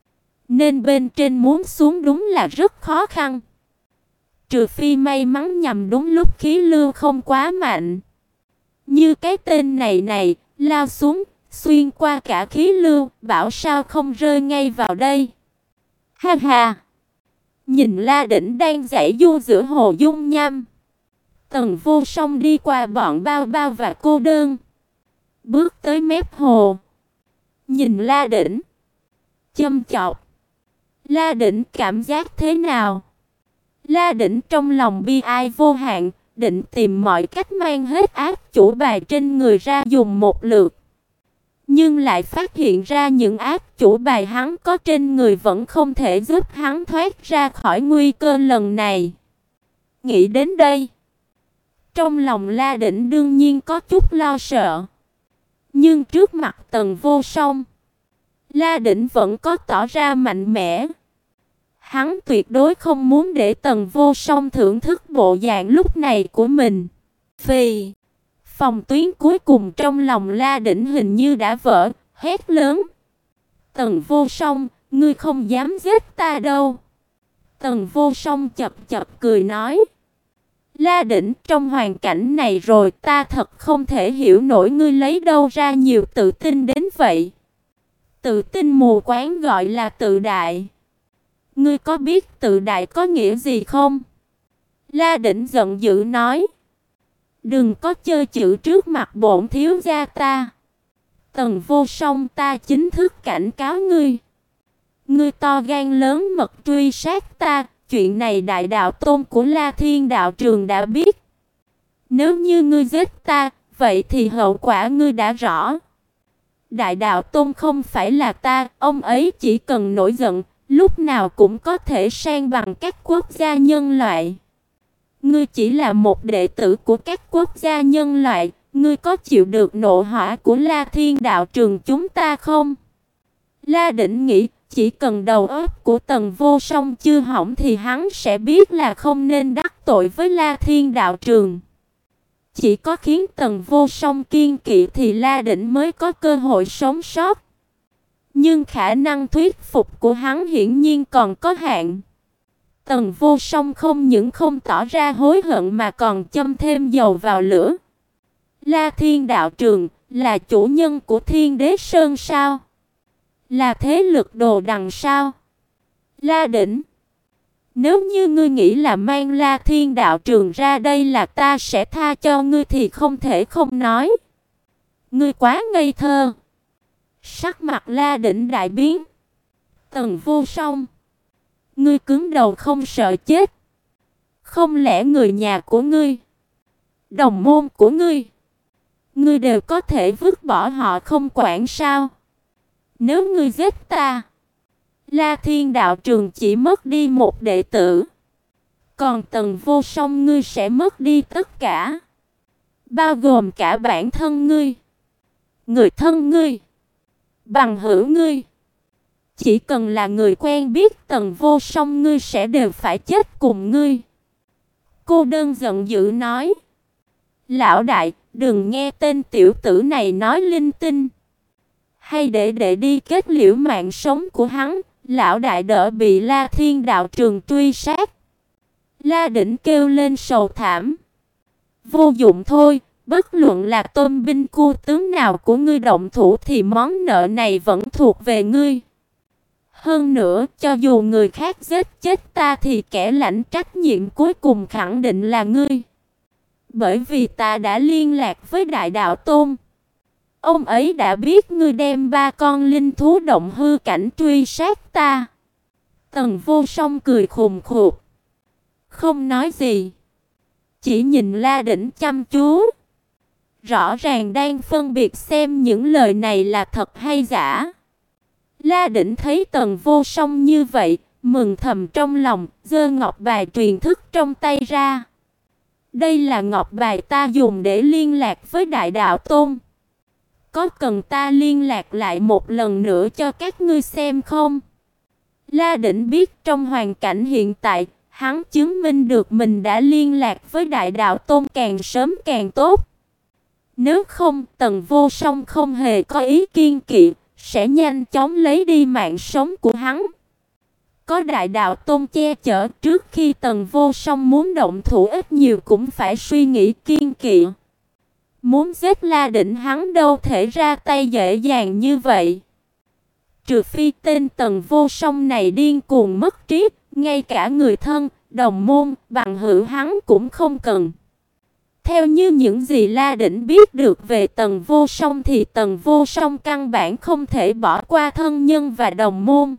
nên bên trên muốn xuống đúng là rất khó khăn. Trừ phi may mắn nhằm đúng lúc khí lưu không quá mạnh. Như cái tên này này, lao xuống, xuyên qua cả khí lưu, bảo sao không rơi ngay vào đây. Ha ha! Nhìn La Đỉnh đang giãy du giữa hồ dung nham. Tần Vô Song đi qua bọn Bao Bao và cô đơn, bước tới mép hồ, nhìn La Đỉnh, châm chọc. La Đỉnh cảm giác thế nào? La Đỉnh trong lòng bi ai vô hạn, định tìm mọi cách mang hết ác chủ bài trên người ra dùng một lượt. Nhưng lại phát hiện ra những ác chủ bài hắn có trên người vẫn không thể giúp hắn thoát ra khỏi nguy cơ lần này. Nghĩ đến đây, trong lòng La Đỉnh đương nhiên có chút lo sợ. Nhưng trước mặt Tần Vô Song, La Đỉnh vẫn có tỏ ra mạnh mẽ. Hắn tuyệt đối không muốn để Tần Vô Song thưởng thức bộ dạng lúc này của mình. Phì, phòng tuyến cuối cùng trong lòng La Đỉnh hình như đã vỡ, hét lớn. Tần Vô Song, ngươi không dám giết ta đâu. Tần Vô Song chập chập cười nói. La Đỉnh, trong hoàn cảnh này rồi ta thật không thể hiểu nổi ngươi lấy đâu ra nhiều tự tin đến vậy. Tự tin mù quáng gọi là tự đại. Ngươi có biết tự đại có nghĩa gì không? La Đỉnh giận dữ nói. Đừng có chơi chữ trước mặt bổn thiếu gia ta. Tần Vô Song, ta chính thức cảnh cáo ngươi. Ngươi to gan lớn mật truy sát ta. Chuyện này đại đạo tôn của La Thiên đạo trường đã biết. Nếu như ngươi giết ta, vậy thì hậu quả ngươi đã rõ. Đại đạo tôn không phải là ta, ông ấy chỉ cần nổi giận, lúc nào cũng có thể san bằng các quốc gia nhân loại. Ngươi chỉ là một đệ tử của các quốc gia nhân loại, ngươi có chịu được nộ hỏa của La Thiên đạo trường chúng ta không? La Đỉnh nghĩ, chỉ cần đầu óc của Tần Vô Song chưa hỏng thì hắn sẽ biết là không nên đắc tội với La Thiên đạo trường. Chỉ có khiến Tần Vô Song kiên kỵ thì La Đỉnh mới có cơ hội sống sót. Nhưng khả năng thuyết phục của hắn hiển nhiên còn có hạn. Tần Vô Song không những không tỏ ra hối hận mà còn châm thêm dầu vào lửa. La Thiên đạo trường là chủ nhân của Thiên Đế Sơn sao? Là thế lực đồ đằng sao? La Đỉnh, nếu như ngươi nghĩ là mang La Thiên đạo trường ra đây là ta sẽ tha cho ngươi thì không thể không nói. Ngươi quá ngây thơ. Sắc mặt La Đỉnh đại biến. Tần Vô Song, ngươi cứng đầu không sợ chết. Không lẽ người nhà của ngươi, đồng môn của ngươi, ngươi đều có thể vứt bỏ họ không quản sao? Nếu ngươi giết ta, La Thiên đạo trường chỉ mất đi một đệ tử, còn Tần Vô Song ngươi sẽ mất đi tất cả, bao gồm cả bản thân ngươi, người thân ngươi, bằng hữu ngươi. Chỉ cần là người quen biết Tần Vô Song ngươi sẽ đều phải chết cùng ngươi. Cô đơn giận dữ nói. Lão đại, đừng nghe tên tiểu tử này nói linh tinh. Hay để để đi kết liễu mạng sống của hắn, lão đại đỡ bị La Thiên đạo trường truy sát. La Đỉnh kêu lên sầu thảm. Vô dụng thôi, bất luận là tôn binh cua tướng nào của ngươi động thủ thì món nợ này vẫn thuộc về ngươi. Hơn nữa, cho dù người khác giết chết ta thì kẻ lãnh trách nhiệm cuối cùng khẳng định là ngươi. Bởi vì ta đã liên lạc với Đại Đạo Tôn. Ông ấy đã biết ngươi đem ba con linh thú động hư cảnh truy sát ta. Tần Vô Song cười khùng khục, không nói gì, chỉ nhìn La Đỉnh chăm chú. Rõ ràng đang phân biệt xem những lời này là thật hay giả. La Đỉnh thấy Tần Vô Song như vậy, mừng thầm trong lòng, giơ ngọc bài truyền thức trong tay ra. Đây là ngọc bài ta dùng để liên lạc với Đại Đạo Tôn. Có cần ta liên lạc lại một lần nữa cho các ngươi xem không? La Đỉnh biết trong hoàn cảnh hiện tại, hắn chứng minh được mình đã liên lạc với Đại Đạo Tôn càng sớm càng tốt. Nếu không, Tần Vô Song không hề có ý kiêng kỵ, sẽ nhanh chóng lấy đi mạng sống của hắn. Có Đại Đạo Tôn che chở, trước khi Tần Vô Song muốn động thủ ít nhiều cũng phải suy nghĩ kiêng kỵ. Muốn giết La Đỉnh hắn đâu thể ra tay dễ dàng như vậy. Trừ phi tên Tần Vô Song này điên cuồng mất trí, ngay cả người thân, đồng môn, bằng hữu hắn cũng không cần. Theo như những gì La Đỉnh biết được về Tần Vô Song thì Tần Vô Song căn bản không thể bỏ qua thân nhân và đồng môn.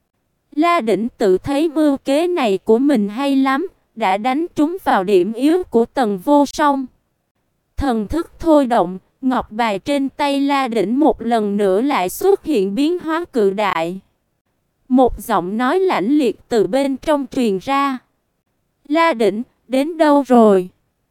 La Đỉnh tự thấy mưu kế này của mình hay lắm, đã đánh trúng vào điểm yếu của Tần Vô Song. Thần thức thôi động, ngọc bài trên tay La Đỉnh một lần nữa lại xuất hiện biến hóa cự đại. Một giọng nói lãnh liệt từ bên trong truyền ra. La Đỉnh, đến đâu rồi?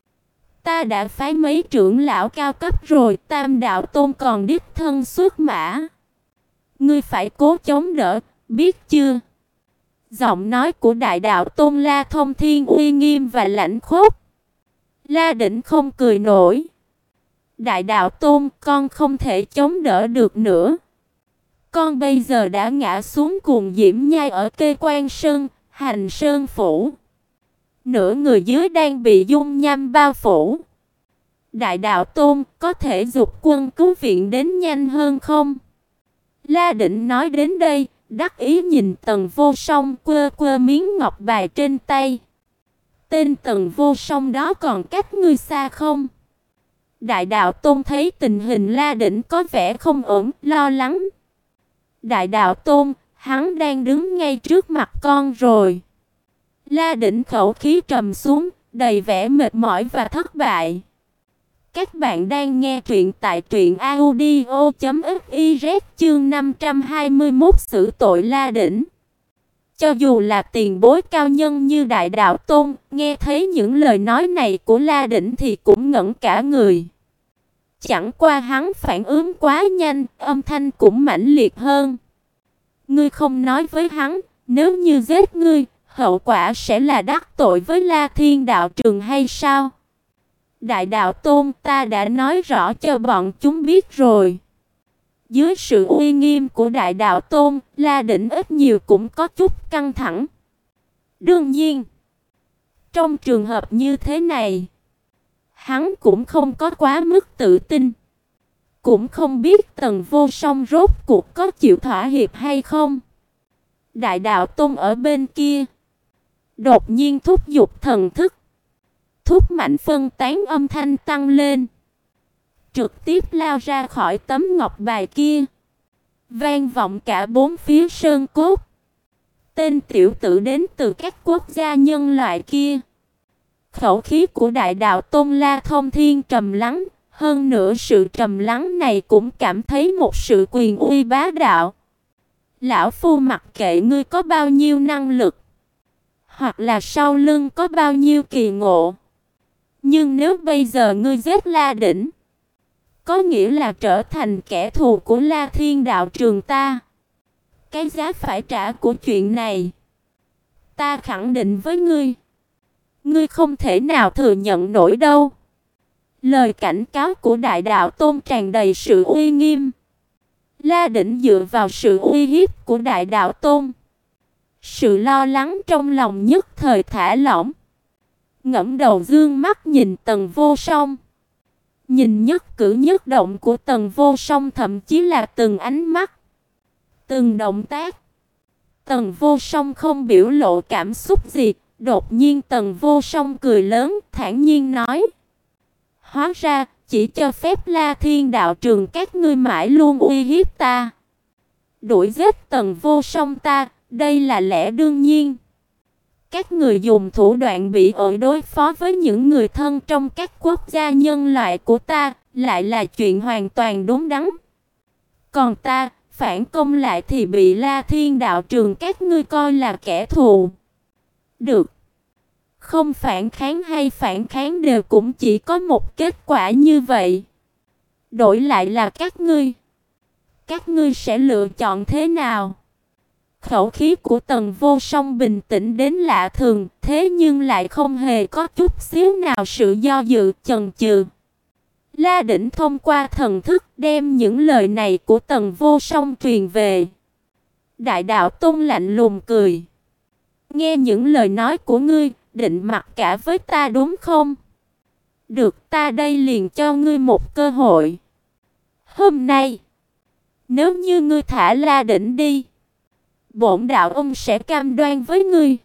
Ta đã phái mấy trưởng lão cao cấp rồi, Tam Đạo Tôn còn đích thân xuất mã. Ngươi phải cố chống đỡ, biết chưa? Giọng nói của Đại Đạo Tôn La Thông Thiên uy nghiêm và lãnh khốc. La Đỉnh không cười nổi. Đại Đạo Tôn, con không thể chống đỡ được nữa. Con bây giờ đã ngã xuống cùng Diễm Nhai ở Kê Quan Sơn, Hành Sơn Phủ. Nửa người dưới đang bị dung nham bao phủ. Đại Đạo Tôn, có thể giục quân cứu viện đến nhanh hơn không? La Đỉnh nói đến đây, đắc ý nhìn Tần Vô Song quơ quơ miếng ngọc bài trên tay. Tên Tần Vô Song đó còn cách ngươi xa không? Đại Đạo Tôn thấy tình hình La Đỉnh có vẻ không ổn, lo lắng. Đại Đạo Tôn, hắn đang đứng ngay trước mặt con rồi. La Đỉnh khẩu khí trầm xuống, đầy vẻ mệt mỏi và thất bại. Các bạn đang nghe truyện tại truyện audio chấm fiz chương năm trăm hai mươi mốt xử tội La Đỉnh. Cho dù là tiền bối cao nhân như Đại Đạo Tôn, nghe thấy những lời nói này của La Đỉnh thì cũng ngẩn cả người. Chẳng qua hắn phản ứng quá nhanh, âm thanh cũng mãnh liệt hơn. Ngươi không nói với hắn, nếu như giết ngươi, hậu quả sẽ là đắc tội với La Thiên Đạo Trường hay sao? Đại Đạo Tôn, ta đã nói rõ cho bọn chúng biết rồi. Dưới sự uy nghiêm của Đại Đạo Tôn, La Đỉnh ít nhiều cũng có chút căng thẳng. Đương nhiên, trong trường hợp như thế này, hắn cũng không có quá mức tự tin. Cũng không biết Tần Vô Song rốt cuộc có chịu thỏa hiệp hay không. Đại Đạo Tôn ở bên kia đột nhiên thúc giục thần thức. Thúc mạnh phân tán âm thanh tăng lên. Trực tiếp lao ra khỏi tấm ngọc bài kia. Vang vọng cả bốn phía sơn cốt. Tên tiểu tử đến từ các quốc gia nhân loại kia. Khẩu khí của Đại Đạo Tôn La Thông Thiên trầm lắng. Hơn nữa sự trầm lắng này cũng cảm thấy một sự quyền uy bá đạo. Lão Phu mặc kệ ngươi có bao nhiêu năng lực, hoặc là sau lưng có bao nhiêu kỳ ngộ. Nhưng nếu bây giờ ngươi giết La Đỉnh, có nghĩa là trở thành kẻ thù của La Thiên Đạo Trường ta. Cái giá phải trả của chuyện này, ta khẳng định với ngươi, ngươi không thể nào thừa nhận nổi đâu. Lời cảnh cáo của Đại Đạo Tôn tràn đầy sự uy nghiêm. La Đỉnh dựa vào sự uy hiếp của Đại Đạo Tôn, sự lo lắng trong lòng nhất thời thả lỏng. Ngẩng đầu dương mắt nhìn Tần Vô Song. Nhìn nhất cử nhất động của Tần Vô Song, thậm chí là từng ánh mắt, từng động tác, Tần Vô Song không biểu lộ cảm xúc gì, đột nhiên Tần Vô Song cười lớn, thản nhiên nói: "Hóa ra chỉ cho phép La Thiên đạo trường các ngươi mãi luôn uy hiếp ta, đuổi giết Tần Vô Song ta, đây là lẽ đương nhiên. Các người dùng thủ đoạn bị ổi đối phó với những người thân trong các quốc gia nhân loại của ta, lại là chuyện hoàn toàn đúng đắn. Còn ta, phản công lại thì bị La Thiên đạo trường các ngươi coi là kẻ thù. Được. Không phản kháng hay phản kháng đều cũng chỉ có một kết quả như vậy. Đổi lại là các ngươi. Các ngươi sẽ lựa chọn thế nào?" Khẩu khí của Tần Vô Song bình tĩnh đến lạ thường, thế nhưng lại không hề có chút xíu nào sự do dự, chần chừ. La Đỉnh thông qua thần thức đem những lời này của Tần Vô Song truyền về. Đại đạo Tôn lạnh lùng cười: "Nghe những lời nói của ngươi, định mặc cả với ta đúng không? Được, ta đây liền cho ngươi một cơ hội. Hôm nay, nếu như ngươi thả La Đỉnh đi, bổn đạo ông sẽ cam đoan với ngươi,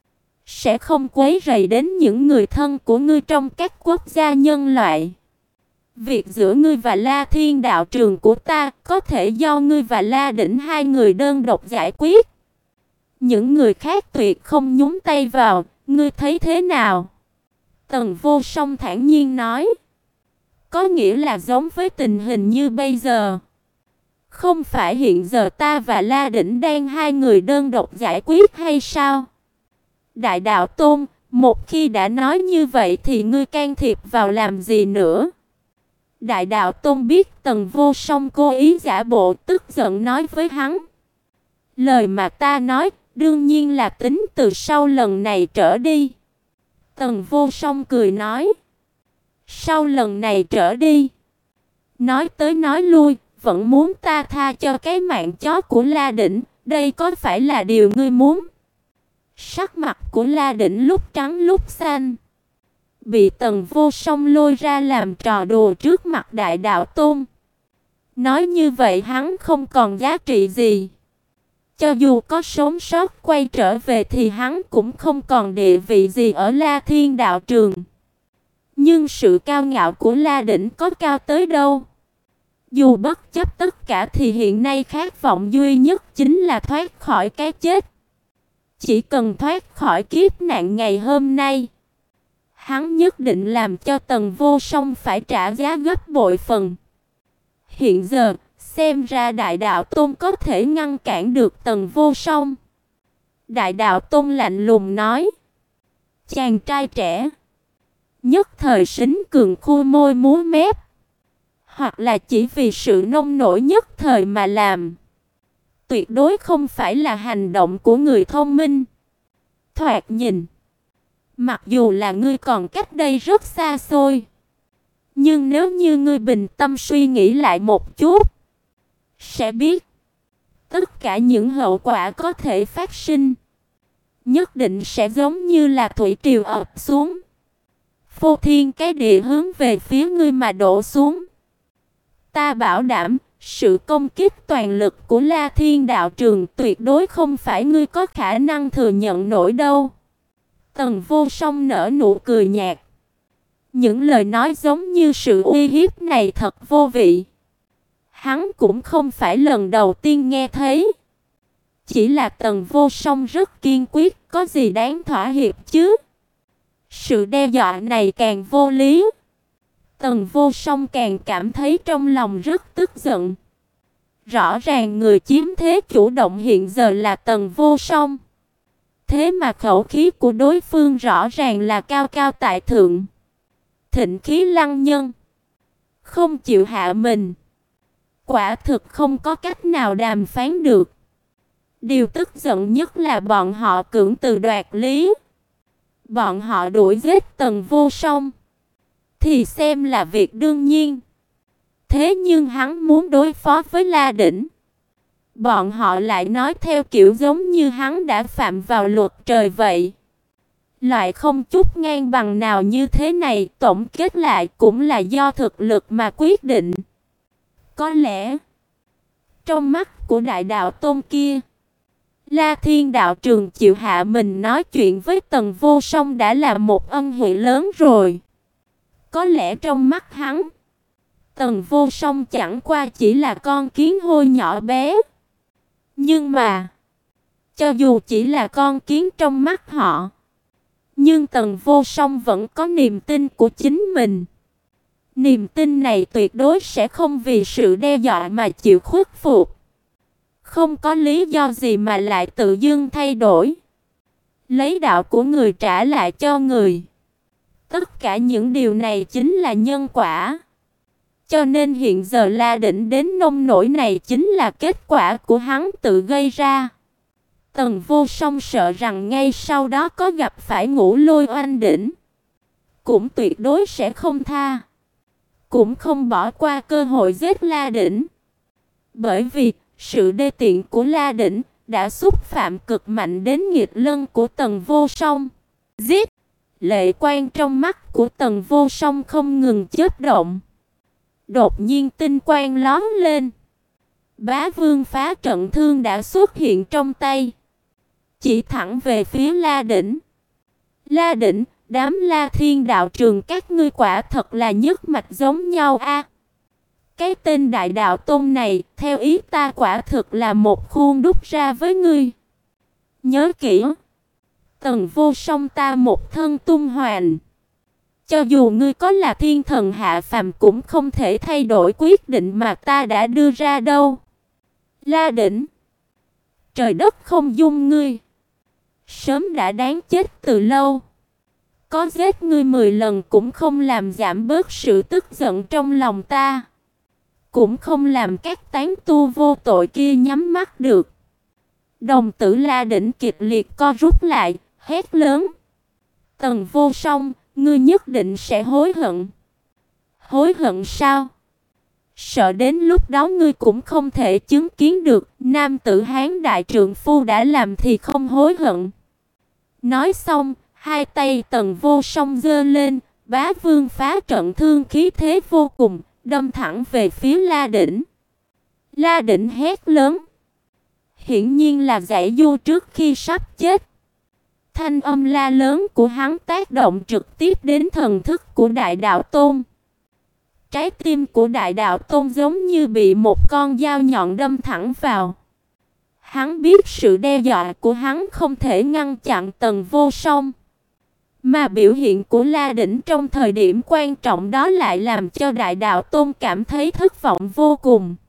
sẽ không quấy rầy đến những người thân của ngươi trong các quốc gia nhân loại. Việc giữa ngươi và La Thiên đạo trường của ta có thể do ngươi và La Đỉnh hai người đơn độc giải quyết. Những người khác tuyệt không nhúng tay vào, ngươi thấy thế nào?" Tần Vô Song thản nhiên nói: "Có nghĩa là giống với tình hình như bây giờ. Không phải hiện giờ ta và La Đỉnh đang hai người đơn độc giải quyết hay sao?" "Đại đạo Tôn, một khi đã nói như vậy thì ngươi can thiệp vào làm gì nữa?" Đại đạo Tôn biết Tần Vô Song cố ý giả bộ, tức giận nói với hắn: "Lời mà ta nói, đương nhiên là tính từ sau lần này trở đi." Tần Vô Song cười nói: "Sau lần này trở đi?" Nói tới nói lui, vẫn muốn ta tha cho cái mạng chó của La Đỉnh, đây có phải là điều ngươi muốn?" Sắc mặt của La Đỉnh lúc trắng lúc xanh, bị Tần Vô Song lôi ra làm trò đùa trước mặt Đại đạo Tôn. Nói như vậy hắn không còn giá trị gì. Cho dù có sống sót quay trở về thì hắn cũng không còn địa vị gì ở La Thiên đạo trường. Nhưng sự cao ngạo của La Đỉnh có cao tới đâu? Dù bất chấp tất cả thì hiện nay khát vọng duy nhất chính là thoát khỏi cái chết. Chỉ cần thoát khỏi kiếp nạn ngày hôm nay, hắn nhất định làm cho Tần Vô Song phải trả giá gấp bội phần. Hiện giờ, xem ra Đại đạo Tôn có thể ngăn cản được Tần Vô Song. Đại đạo Tôn lạnh lùng nói: "Chàng trai trẻ." Nhất thời sính cường khu môi múa mép, hoặc là chỉ vì sự nông nổi nhất thời mà làm. Tuyệt đối không phải là hành động của người thông minh. Thoạt nhìn, mặc dù là ngươi còn cách đây rất xa xôi, nhưng nếu như ngươi bình tâm suy nghĩ lại một chút, sẽ biết tất cả những hậu quả có thể phát sinh nhất định sẽ giống như là thủy triều ập xuống, phô thiên cái địa hướng về phía ngươi mà đổ xuống. Ta bảo đảm, sự công kích toàn lực của La Thiên đạo trường tuyệt đối không phải ngươi có khả năng thừa nhận nổi đâu." Tần Vô Song nở nụ cười nhạt. Những lời nói giống như sự uy hiếp này thật vô vị. Hắn cũng không phải lần đầu tiên nghe thấy. Chỉ là Tần Vô Song rất kiên quyết, có gì đáng thỏa hiệp chứ? Sự đe dọa này càng vô lý. Tần Vô Song càng cảm thấy trong lòng rất tức giận. Rõ ràng người chiếm thế chủ động hiện giờ là Tần Vô Song. Thế mà khẩu khí của đối phương rõ ràng là cao cao tại thượng, thịnh khí lăng nhân, không chịu hạ mình. Quả thực không có cách nào đàm phán được. Điều tức giận nhất là bọn họ cưỡng từ đoạt lý. Bọn họ đuổi giết Tần Vô Song thì xem là việc đương nhiên. Thế nhưng hắn muốn đối phó với La Đỉnh, bọn họ lại nói theo kiểu giống như hắn đã phạm vào luật trời vậy. Loại không chút ngang bằng nào như thế này, tổng kết lại cũng là do thực lực mà quyết định. Có lẽ trong mắt của Đại đạo Tôn kia, La Thiên đạo trường chịu hạ mình nói chuyện với Tần Vô Song đã là một ân huệ lớn rồi. Có lẽ trong mắt hắn, Tần Vô Song chẳng qua chỉ là con kiến hôi nhỏ bé. Nhưng mà, cho dù chỉ là con kiến trong mắt họ, nhưng Tần Vô Song vẫn có niềm tin của chính mình. Niềm tin này tuyệt đối sẽ không vì sự đe dọa mà chịu khuất phục. Không có lý do gì mà lại tự dưng thay đổi. Lấy đạo của người trả lại cho người. Tất cả những điều này chính là nhân quả. Cho nên hiện giờ La Đỉnh đến nông nỗi này chính là kết quả của hắn tự gây ra. Tần Vô Song sợ rằng ngay sau đó có gặp phải Ngũ Lôi Oanh Đỉnh, cũng tuyệt đối sẽ không tha, cũng không bỏ qua cơ hội giết La Đỉnh. Bởi vì sự đê tiện của La Đỉnh đã xúc phạm cực mạnh đến nghịch lân của Tần Vô Song. Giết! Lệ quang trong mắt của Tần Vô Song không ngừng chớp động. Đột nhiên tinh quang lóe lên. Bá Vương phá trận thương đã xuất hiện trong tay, chỉ thẳng về phía La Đỉnh. La Đỉnh, đám La Thiên đạo trường các ngươi quả thật là nhất mạch giống nhau a. À, cái tên Đại Đạo Tôn này, theo ý ta quả thực là một khuôn đúc ra với ngươi. Nhớ kỹ, Tần Vô Song ta một thân tung hoành. Cho dù ngươi có là thiên thần hạ phàm cũng không thể thay đổi quyết định mà ta đã đưa ra đâu. La Đỉnh, trời đất không dung ngươi, sớm đã đáng chết từ lâu. Có giết ngươi mười lần cũng không làm giảm bớt sự tức giận trong lòng ta, cũng không làm các tán tu vô tội kia nhắm mắt được. Đồng tử La Đỉnh kịch liệt co rút lại, hét lớn: Tần Vô Song, ngươi nhất định sẽ hối hận. Hối hận sao? Sợ đến lúc đó ngươi cũng không thể chứng kiến được nam tử Hán đại trượng phu đã làm thì không hối hận. Nói xong, hai tay Tần Vô Song giơ lên, Bá Vương phá trận thương khí thế vô cùng, đâm thẳng về phía La Đỉnh. La Đỉnh hét lớn, hiển nhiên là giải du trước khi sắp chết. Thanh âm la lớn của hắn tác động trực tiếp đến thần thức của Đại Đạo Tôn. Trái tim của Đại Đạo Tôn giống như bị một con dao nhọn đâm thẳng vào. Hắn biết sự đe dọa của hắn không thể ngăn chặn Tần Vô Song, mà biểu hiện của La Đỉnh trong thời điểm quan trọng đó lại làm cho Đại Đạo Tôn cảm thấy thất vọng vô cùng.